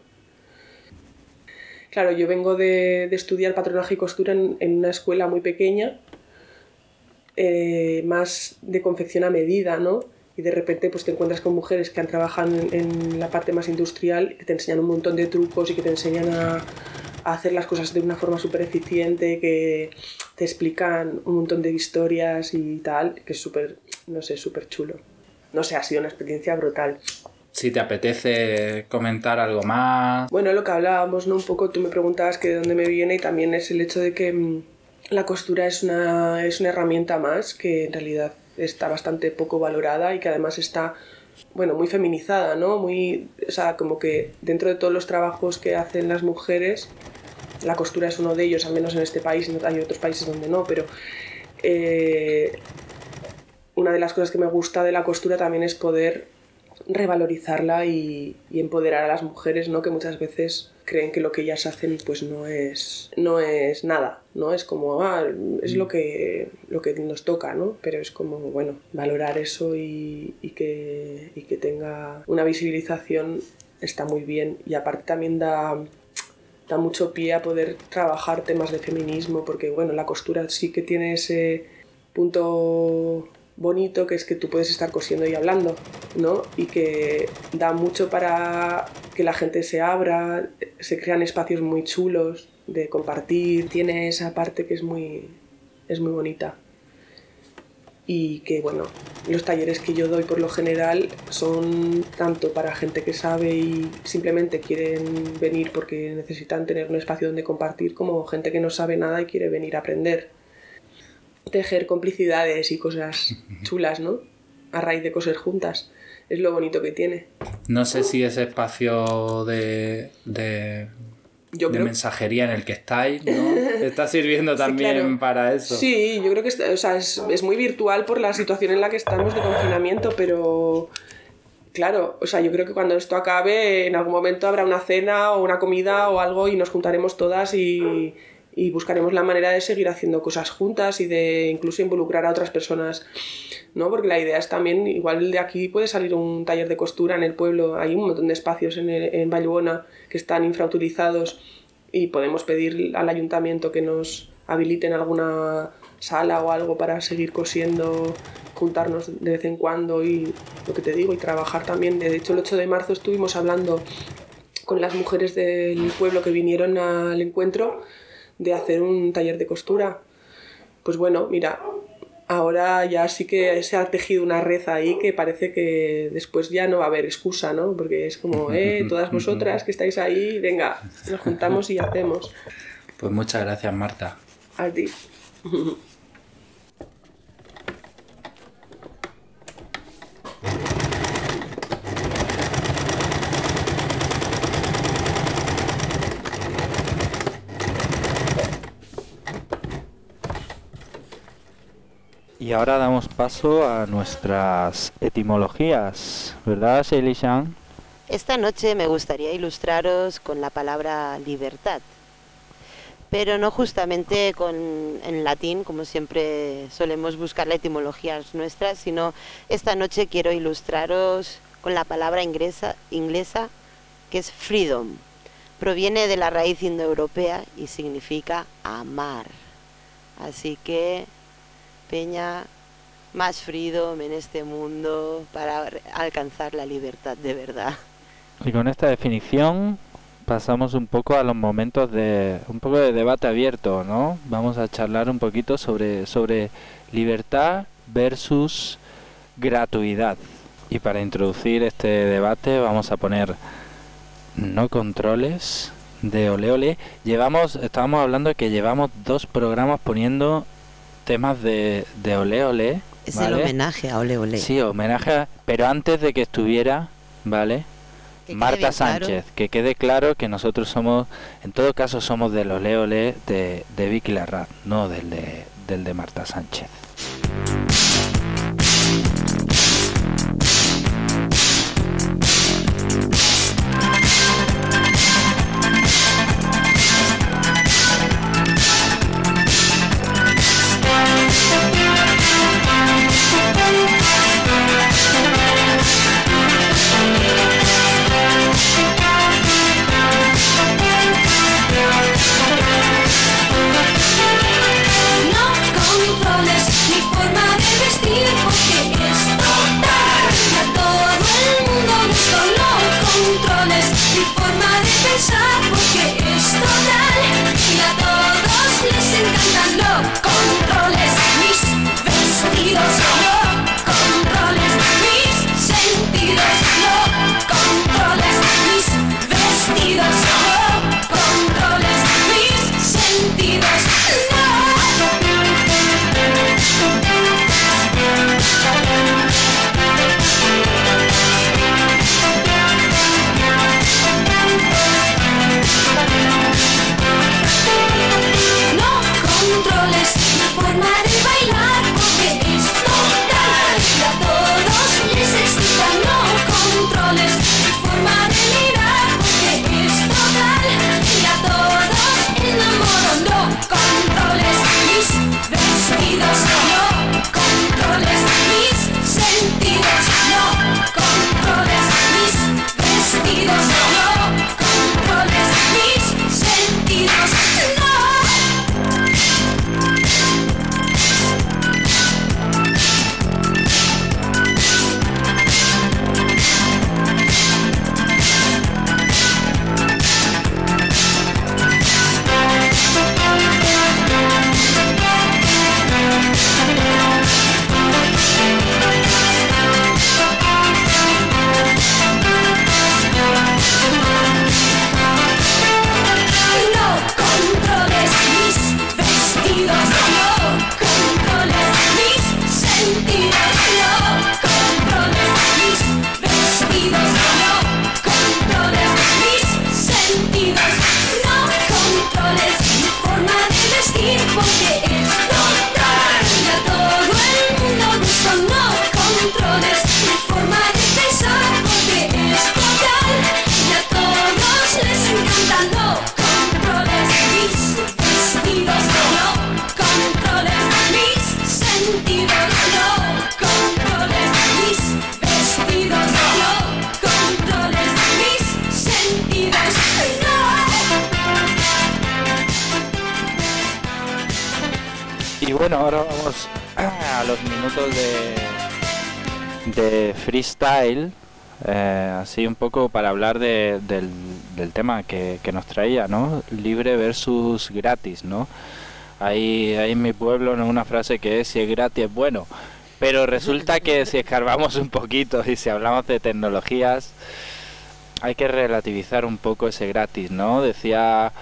Claro, yo vengo de, de estudiar patronaje y costura en, en una escuela muy pequeña, eh, más de confección a medida, ¿no? Y de repente pues te encuentras con mujeres que han trabajado en, en la parte más industrial, que te enseñan un montón de trucos y que te enseñan a, a hacer las cosas de una forma súper eficiente, que te explican un montón de historias y tal, que es súper, no sé, súper chulo. No sé, ha sido una experiencia brutal. Si te apetece comentar algo más... Bueno, lo que hablábamos, ¿no? Un poco, tú me preguntabas que de dónde me viene y también es el hecho de que mmm, la costura es una, es una herramienta más que en realidad está bastante poco valorada y que además está, bueno, muy feminizada, ¿no? Muy, o sea, como que dentro de todos los trabajos que hacen las mujeres, la costura es uno de ellos, al menos en este país, y hay otros países donde no, pero eh, una de las cosas que me gusta de la costura también es poder revalorizarla y, y empoderar a las mujeres, ¿no? Que muchas veces creen que lo que ellas hacen pues no es, no es nada, ¿no? Es como, ah, es lo que, lo que nos toca, ¿no? Pero es como, bueno, valorar eso y, y, que, y que tenga una visibilización está muy bien y aparte también da, da mucho pie a poder trabajar temas de feminismo porque, bueno, la costura sí que tiene ese punto bonito que es que tú puedes estar cosiendo y hablando, ¿no? Y que da mucho para que la gente se abra, se crean espacios muy chulos de compartir, tiene esa parte que es muy, es muy bonita. Y que, bueno, los talleres que yo doy por lo general son tanto para gente que sabe y simplemente quieren venir porque necesitan tener un espacio donde compartir, como gente que no sabe nada y quiere venir a aprender. Tejer complicidades y cosas chulas, ¿no? A raíz de coser juntas. Es lo bonito que tiene. No sé si ese espacio de, de, yo de creo... mensajería en el que estáis, ¿no? Está sirviendo también sí, claro. para eso. Sí, yo creo que está, o sea, es, es muy virtual por la situación en la que estamos de confinamiento, pero claro, o sea, yo creo que cuando esto acabe, en algún momento habrá una cena o una comida o algo y nos juntaremos todas y, y buscaremos la manera de seguir haciendo cosas juntas y de incluso involucrar a otras personas, ¿no? Porque la idea es también, igual de aquí puede salir un taller de costura en el pueblo, hay un montón de espacios en, el, en Vallbona que están infrautilizados y podemos pedir al ayuntamiento que nos habiliten alguna sala o algo para seguir cosiendo, juntarnos de vez en cuando y lo que te digo, y trabajar también. De hecho, el ocho de marzo estuvimos hablando con las mujeres del pueblo que vinieron al encuentro de hacer un taller de costura. Pues bueno, mira, ahora ya sí que se ha tejido una red ahí que parece que después ya no va a haber excusa, ¿no? Porque es como, eh, todas vosotras que estáis ahí, venga, nos juntamos y hacemos. Pues muchas gracias, Marta. A ti. Y ahora damos paso a nuestras etimologías, ¿verdad, Shelly-chan? Esta noche me gustaría ilustraros con la palabra libertad, pero no justamente con, en latín, como siempre solemos buscar la etimología nuestra, sino esta noche quiero ilustraros con la palabra inglesa, inglesa que es freedom. Proviene de la raíz indoeuropea y significa amar. Así que, peña, más freedom en este mundo para alcanzar la libertad de verdad. Y con esta definición pasamos un poco a los momentos de un poco de debate abierto, ¿no? Vamos a charlar un poquito sobre, sobre libertad versus gratuidad. Y para introducir este debate vamos a poner no controles de Ole Ole. Llevamos, estábamos hablando de que llevamos dos programas poniendo temas de, de Ole Ole. Es ¿vale? el homenaje a Ole Ole. Sí, homenaje, a, pero antes de que estuviera, ¿vale? Que Marta Sánchez, claro. Que quede claro que nosotros somos, en todo caso somos del Ole Ole de, de Vicky Larraz, no del de, del de Marta Sánchez. No controles mi forma Y bueno, ahora vamos a los minutos de, de freestyle, eh, así un poco para hablar de, del, del tema que, que nos traía, ¿no? Libre versus gratis, ¿no? Hay, hay en mi pueblo, ¿no?, una frase que es: si es gratis es bueno. Pero resulta que si escarbamos un poquito y si hablamos de tecnologías, hay que relativizar un poco ese gratis, ¿no? Decía,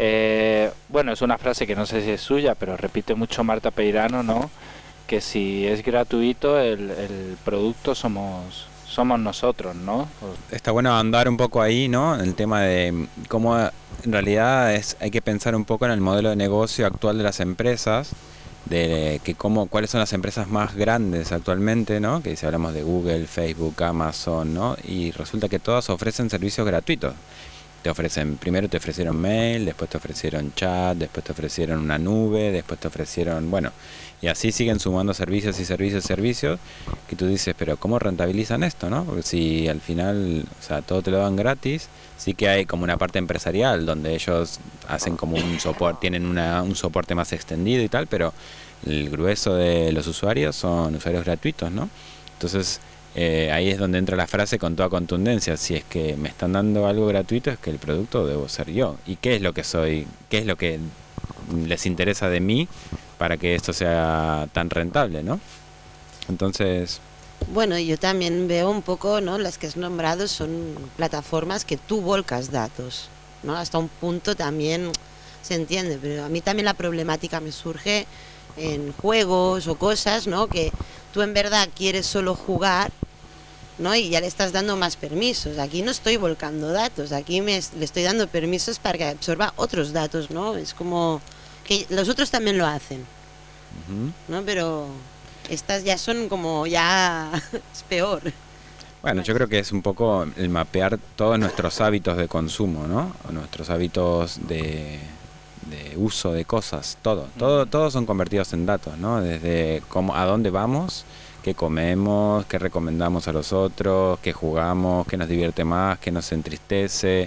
eh, bueno, es una frase que no sé si es suya, pero repite mucho Marta Peirano, ¿no? Que si es gratuito, el, el producto somos somos nosotros, ¿no? Está bueno andar un poco ahí, ¿no? El tema de cómo en realidad es, hay que pensar un poco en el modelo de negocio actual de las empresas, de que cómo, cuáles son las empresas más grandes actualmente, ¿no? Que si hablamos de Google, Facebook, Amazon, ¿no? Y resulta que todas ofrecen servicios gratuitos. Te ofrecen, primero te ofrecieron mail, después te ofrecieron chat, después te ofrecieron una nube, después te ofrecieron, bueno, y así siguen sumando servicios y servicios y servicios, que tú dices, pero ¿cómo rentabilizan esto, no? Porque si al final, o sea, todo te lo dan gratis, sí que hay como una parte empresarial donde ellos hacen como un soporte, tienen una, un soporte más extendido y tal, pero el grueso de los usuarios son usuarios gratuitos, ¿no? Entonces, Eh, ahí es donde entra la frase con toda contundencia: si es que me están dando algo gratuito, es que el producto debo ser yo. ¿Y qué es lo que soy? ¿Qué es lo que les interesa de mí para que esto sea tan rentable, ¿no? Entonces... Bueno, yo también veo un poco, ¿no? Las que has nombrado son plataformas que tú volcas datos, ¿no? Hasta un punto también se entiende, pero a mí también la problemática me surge en juegos o cosas, ¿no? Que tú en verdad quieres solo jugar, ¿no? Y ya le estás dando más permisos. Aquí no estoy volcando datos, aquí me, le estoy dando permisos para que absorba otros datos, ¿no? Es como que los otros también lo hacen, uh-huh. ¿no? Pero estas ya son como, ya es peor. Bueno, yo creo que es un poco el mapear todos nuestros hábitos de consumo, ¿no? Nuestros hábitos de... de uso de cosas, todo, todo, todos son convertidos en datos, ¿no? Desde cómo, a dónde vamos, qué comemos, qué recomendamos a los otros, qué jugamos, qué nos divierte más, qué nos entristece,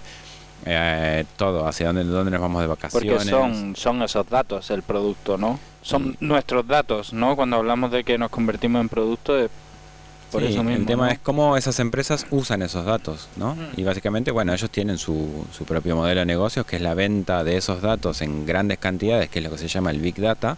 eh, todo, hacia dónde, dónde nos vamos de vacaciones. Porque son, son esos datos el producto, ¿no? Son sí. nuestros datos, ¿no? Cuando hablamos de que nos convertimos en producto, es por sí, eso mismo, el tema ¿no? es cómo esas empresas usan esos datos, ¿no? Mm. Y básicamente, bueno, ellos tienen su, su propio modelo de negocios, que es la venta de esos datos en grandes cantidades, que es lo que se llama el Big Data,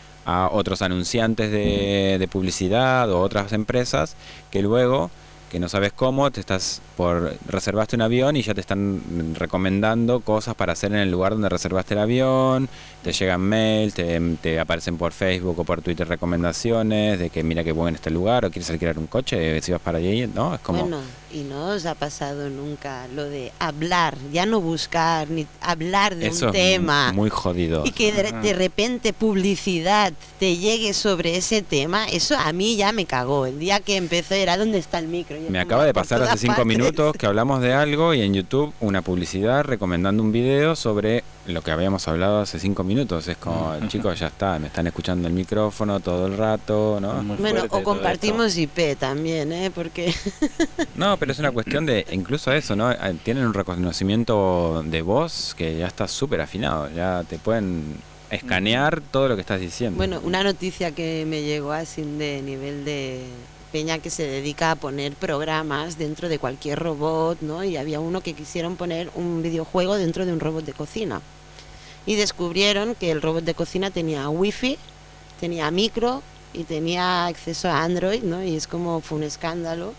a otros anunciantes de, de publicidad o otras empresas que luego, que no sabes cómo, te estás por reservaste un avión y ya te están recomendando cosas para hacer en el lugar donde reservaste el avión, te llegan mail, te, te aparecen por Facebook o por Twitter recomendaciones de que mira que bueno en este lugar, o quieres alquilar un coche, si vas para allí, ¿no? Es como... Bueno, y no os ha pasado nunca lo de hablar, ya no buscar, ni hablar de Eso un tema. Es muy jodido. Y que de, de repente publicidad te llegue sobre ese tema, eso a mí ya me cagó. El día que empezó era ¿dónde está el micro? Yo me como, acaba de pasar hace cinco partes. minutos que hablamos de algo y en YouTube una publicidad recomendando un video sobre lo que habíamos hablado hace cinco minutos. Es como, chicos, ya está, me están escuchando el micrófono todo el rato, ¿no? Bueno, o compartimos I P también, ¿eh? Porque... No, pero es una cuestión de, incluso eso, ¿no? Tienen un reconocimiento de voz que ya está súper afinado, ya te pueden escanear todo lo que estás diciendo. Bueno, una noticia que me llegó así de nivel de peña que se dedica a poner programas dentro de cualquier robot, ¿no? Y había uno que quisieron poner un videojuego dentro de un robot de cocina. Y descubrieron que el robot de cocina tenía wifi, tenía micro y tenía acceso a Android, ¿no? Y es como, fue un escándalo.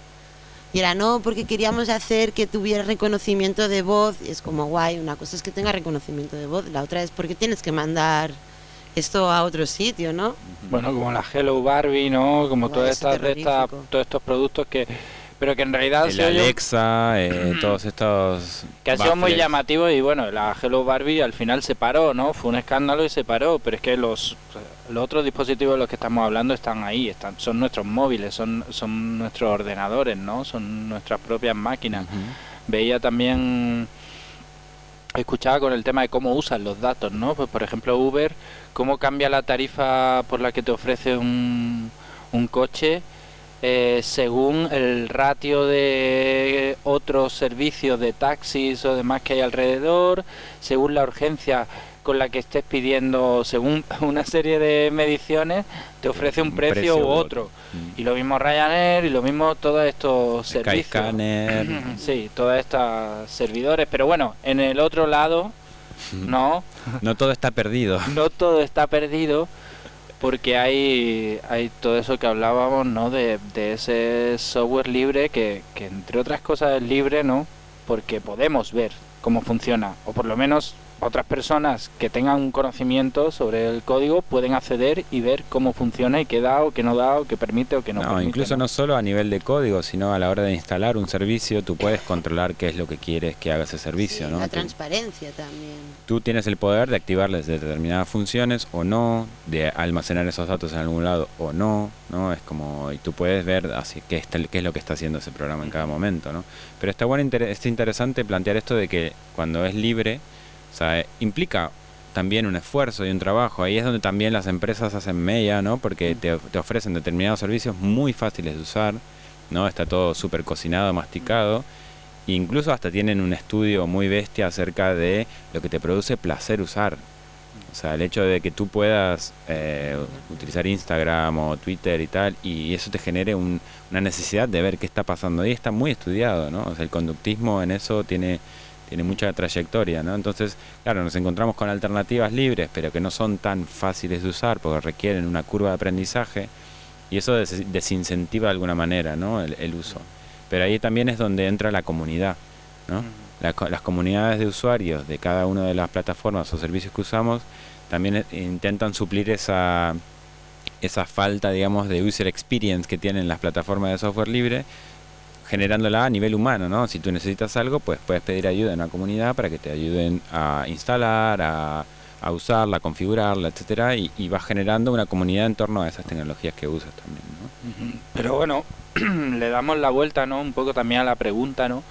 Y era, no, porque queríamos hacer que tuviera reconocimiento de voz. Y es como, guay, una cosa es que tenga reconocimiento de voz, la otra es porque tienes que mandar esto a otro sitio, ¿no? Bueno, como la Hello Barbie, ¿no? Como wow, todas estas, de esta, todos estos productos que... Pero que en realidad... El Alexa, eh, todos estos... Que ha sido muy llamativo y bueno, la Hello Barbie al final se paró, ¿no? Fue un escándalo y se paró, pero es que los, los otros dispositivos de los que estamos hablando están ahí, están, son nuestros móviles, son, son nuestros ordenadores, ¿no? Son nuestras propias máquinas. Uh-huh. Veía también... Escuchaba con el tema de cómo usan los datos, ¿no? Pues por ejemplo Uber, cómo cambia la tarifa por la que te ofrece un, un coche eh, según el ratio de otros servicios de taxis o demás que hay alrededor, según la urgencia con la que estés pidiendo, según una serie de mediciones, te ofrece un, un precio, precio u otro. Mm. Y lo mismo Ryanair y lo mismo todos estos servicios. Skyscanner. Sí, todos estos servidores. Pero bueno, en el otro lado, no. No todo está perdido. No todo está perdido, porque hay, hay todo eso que hablábamos, ¿no? De, de ese software libre que, que, entre otras cosas, es libre, ¿no? Porque podemos ver cómo funciona, o por lo menos otras personas que tengan un conocimiento sobre el código pueden acceder y ver cómo funciona y qué da o qué no da o qué permite o qué no, no permite. Incluso ¿no? no solo a nivel de código, sino a la hora de instalar un servicio, tú puedes controlar qué es lo que quieres que haga ese servicio, sí, ¿no? La tú, transparencia también. Tú tienes el poder de activarles determinadas funciones o no, de almacenar esos datos en algún lado o no, ¿no? Es como, y tú puedes ver así qué, está, qué es lo que está haciendo ese programa en cada momento, ¿no? Pero está bueno, inter- es interesante plantear esto de que cuando es libre, o sea, implica también un esfuerzo y un trabajo. Ahí es donde también las empresas hacen mella, ¿no? Porque te, te ofrecen determinados servicios muy fáciles de usar, ¿no? Está todo súper cocinado, masticado. E incluso hasta tienen un estudio muy bestia acerca de lo que te produce placer usar. O sea, el hecho de que tú puedas eh, utilizar Instagram o Twitter y tal, y eso te genere un, una necesidad de ver qué está pasando ahí, está muy estudiado, ¿no? O sea, el conductismo en eso tiene... tiene mucha trayectoria, ¿no? Entonces, claro, nos encontramos con alternativas libres, pero que no son tan fáciles de usar porque requieren una curva de aprendizaje y eso des- desincentiva de alguna manera, ¿no? El, el uso. Pero ahí también es donde entra la comunidad, ¿no? La, las comunidades de usuarios de cada una de las plataformas o servicios que usamos también intentan suplir esa, esa falta, digamos, de user experience que tienen las plataformas de software libre, generándola a nivel humano, ¿no? Si tú necesitas algo, pues puedes pedir ayuda en una comunidad para que te ayuden a instalar, a, a usarla, a configurarla, etcétera, y, y vas generando una comunidad en torno a esas tecnologías que usas también, ¿no? Pero bueno, le damos la vuelta, ¿no? Un poco también a la pregunta, ¿no?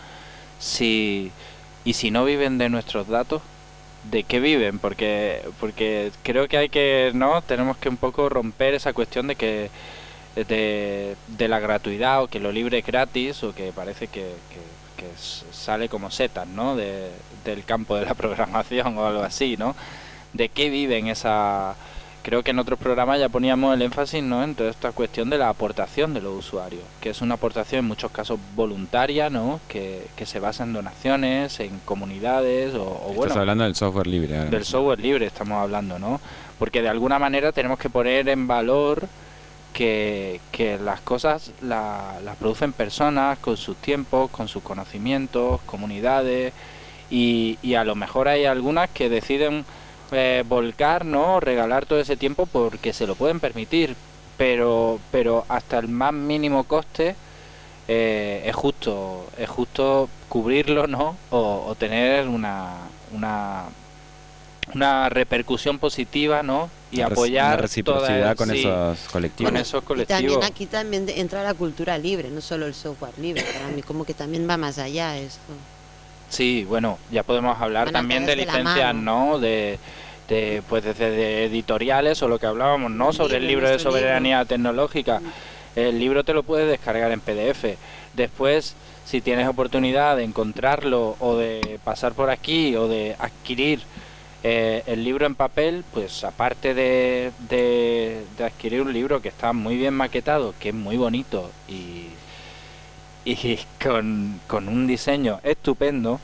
Si y si no viven de nuestros datos, ¿de qué viven? Porque porque creo que hay que, ¿no? Tenemos que un poco romper esa cuestión de que De, de la gratuidad o que lo libre es gratis o que parece que, que, que sale como setas, ¿no? De, del campo de la programación o algo así, ¿no? ¿De qué viven esa...? Creo que en otros programas ya poníamos el énfasis, ¿no? En toda esta cuestión de la aportación de los usuarios, que es una aportación en muchos casos voluntaria, ¿no? Que, que se basa en donaciones, en comunidades o, o bueno... Estás hablando del software libre. Ahora. Del software libre estamos hablando, ¿no? Porque de alguna manera tenemos que poner en valor que, que las cosas la, las producen personas con sus tiempos, con sus conocimientos, comunidades, y, y a lo mejor hay algunas que deciden eh, volcar, ¿no? Regalar todo ese tiempo porque se lo pueden permitir, pero pero hasta el más mínimo coste eh, es justo es justo cubrirlo, ¿no? O, o tener una una una repercusión positiva, ¿no? Y una apoyar una reciprocidad toda, con sí, esos colectivos. Con esos Y colectivos. también aquí también entra la cultura libre, no solo el software libre. Para mí como que también va más allá esto. Sí, bueno, ya podemos hablar Van a también de través de la licencias, mano. ¿no? De, de pues desde de editoriales o lo que hablábamos, ¿no? Sobre el libro de nuestro soberanía tecnológica. El libro te lo puedes descargar en P D F. Después, si tienes oportunidad de encontrarlo o de pasar por aquí o de adquirir eh, el libro en papel, pues aparte de, de, de adquirir un libro que está muy bien maquetado, que es muy bonito y, y con, con un diseño estupendo,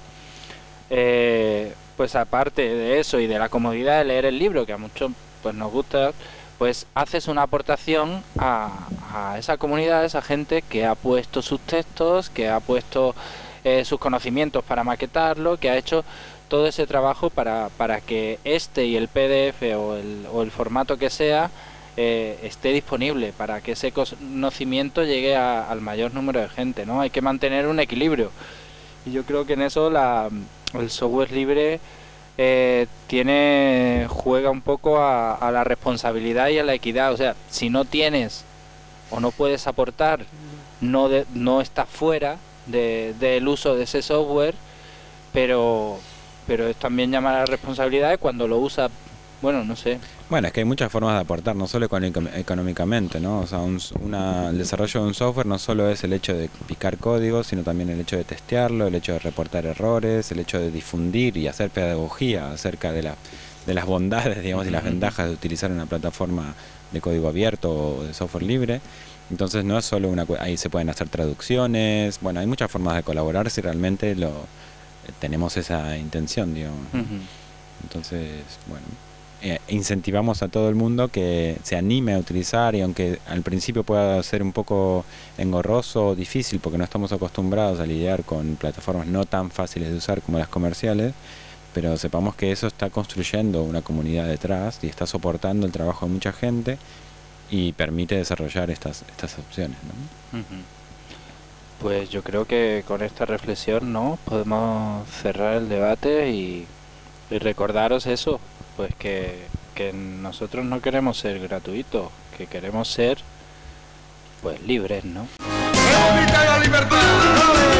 eh, pues aparte de eso y de la comodidad de leer el libro, que a muchos pues nos gusta, pues haces una aportación a, a esa comunidad, a esa gente que ha puesto sus textos, que ha puesto eh, sus conocimientos para maquetarlo, que ha hecho todo ese trabajo para, para que este y el P D F o el, o el formato que sea eh, esté disponible, para que ese conocimiento llegue a, al mayor número de gente, ¿no? Hay que mantener un equilibrio y yo creo que en eso la, el software libre Eh, tiene juega un poco a, a la responsabilidad y a la equidad. O sea, si no tienes o no puedes aportar, no de, no estás fuera de, del uso de ese software, pero pero es también llamar a la responsabilidad de cuando lo usas Bueno, no sé. Bueno, es que hay muchas formas de aportar, no solo económica- económicamente, ¿no? O sea, un, una, el desarrollo de un software no solo es el hecho de picar código, sino también el hecho de testearlo, el hecho de reportar errores, el hecho de difundir y hacer pedagogía acerca de, la, de las bondades, digamos, y las ventajas de utilizar una plataforma de código abierto o de software libre. Entonces no es solo una... Ahí se pueden hacer traducciones, bueno, hay muchas formas de colaborar si realmente lo tenemos esa intención, digamos. Uh-huh. Entonces, bueno... Eh, incentivamos a todo el mundo que se anime a utilizar, y aunque al principio pueda ser un poco engorroso o difícil porque no estamos acostumbrados a lidiar con plataformas no tan fáciles de usar como las comerciales, pero sepamos que eso está construyendo una comunidad detrás y está soportando el trabajo de mucha gente y permite desarrollar estas, estas opciones, ¿no? Uh-huh. Pues yo creo que con esta reflexión, ¿no?, podemos cerrar el debate y, y recordaros eso. Pues que, que nosotros no queremos ser gratuitos, que queremos ser pues libres, ¿no? ¡La libertad!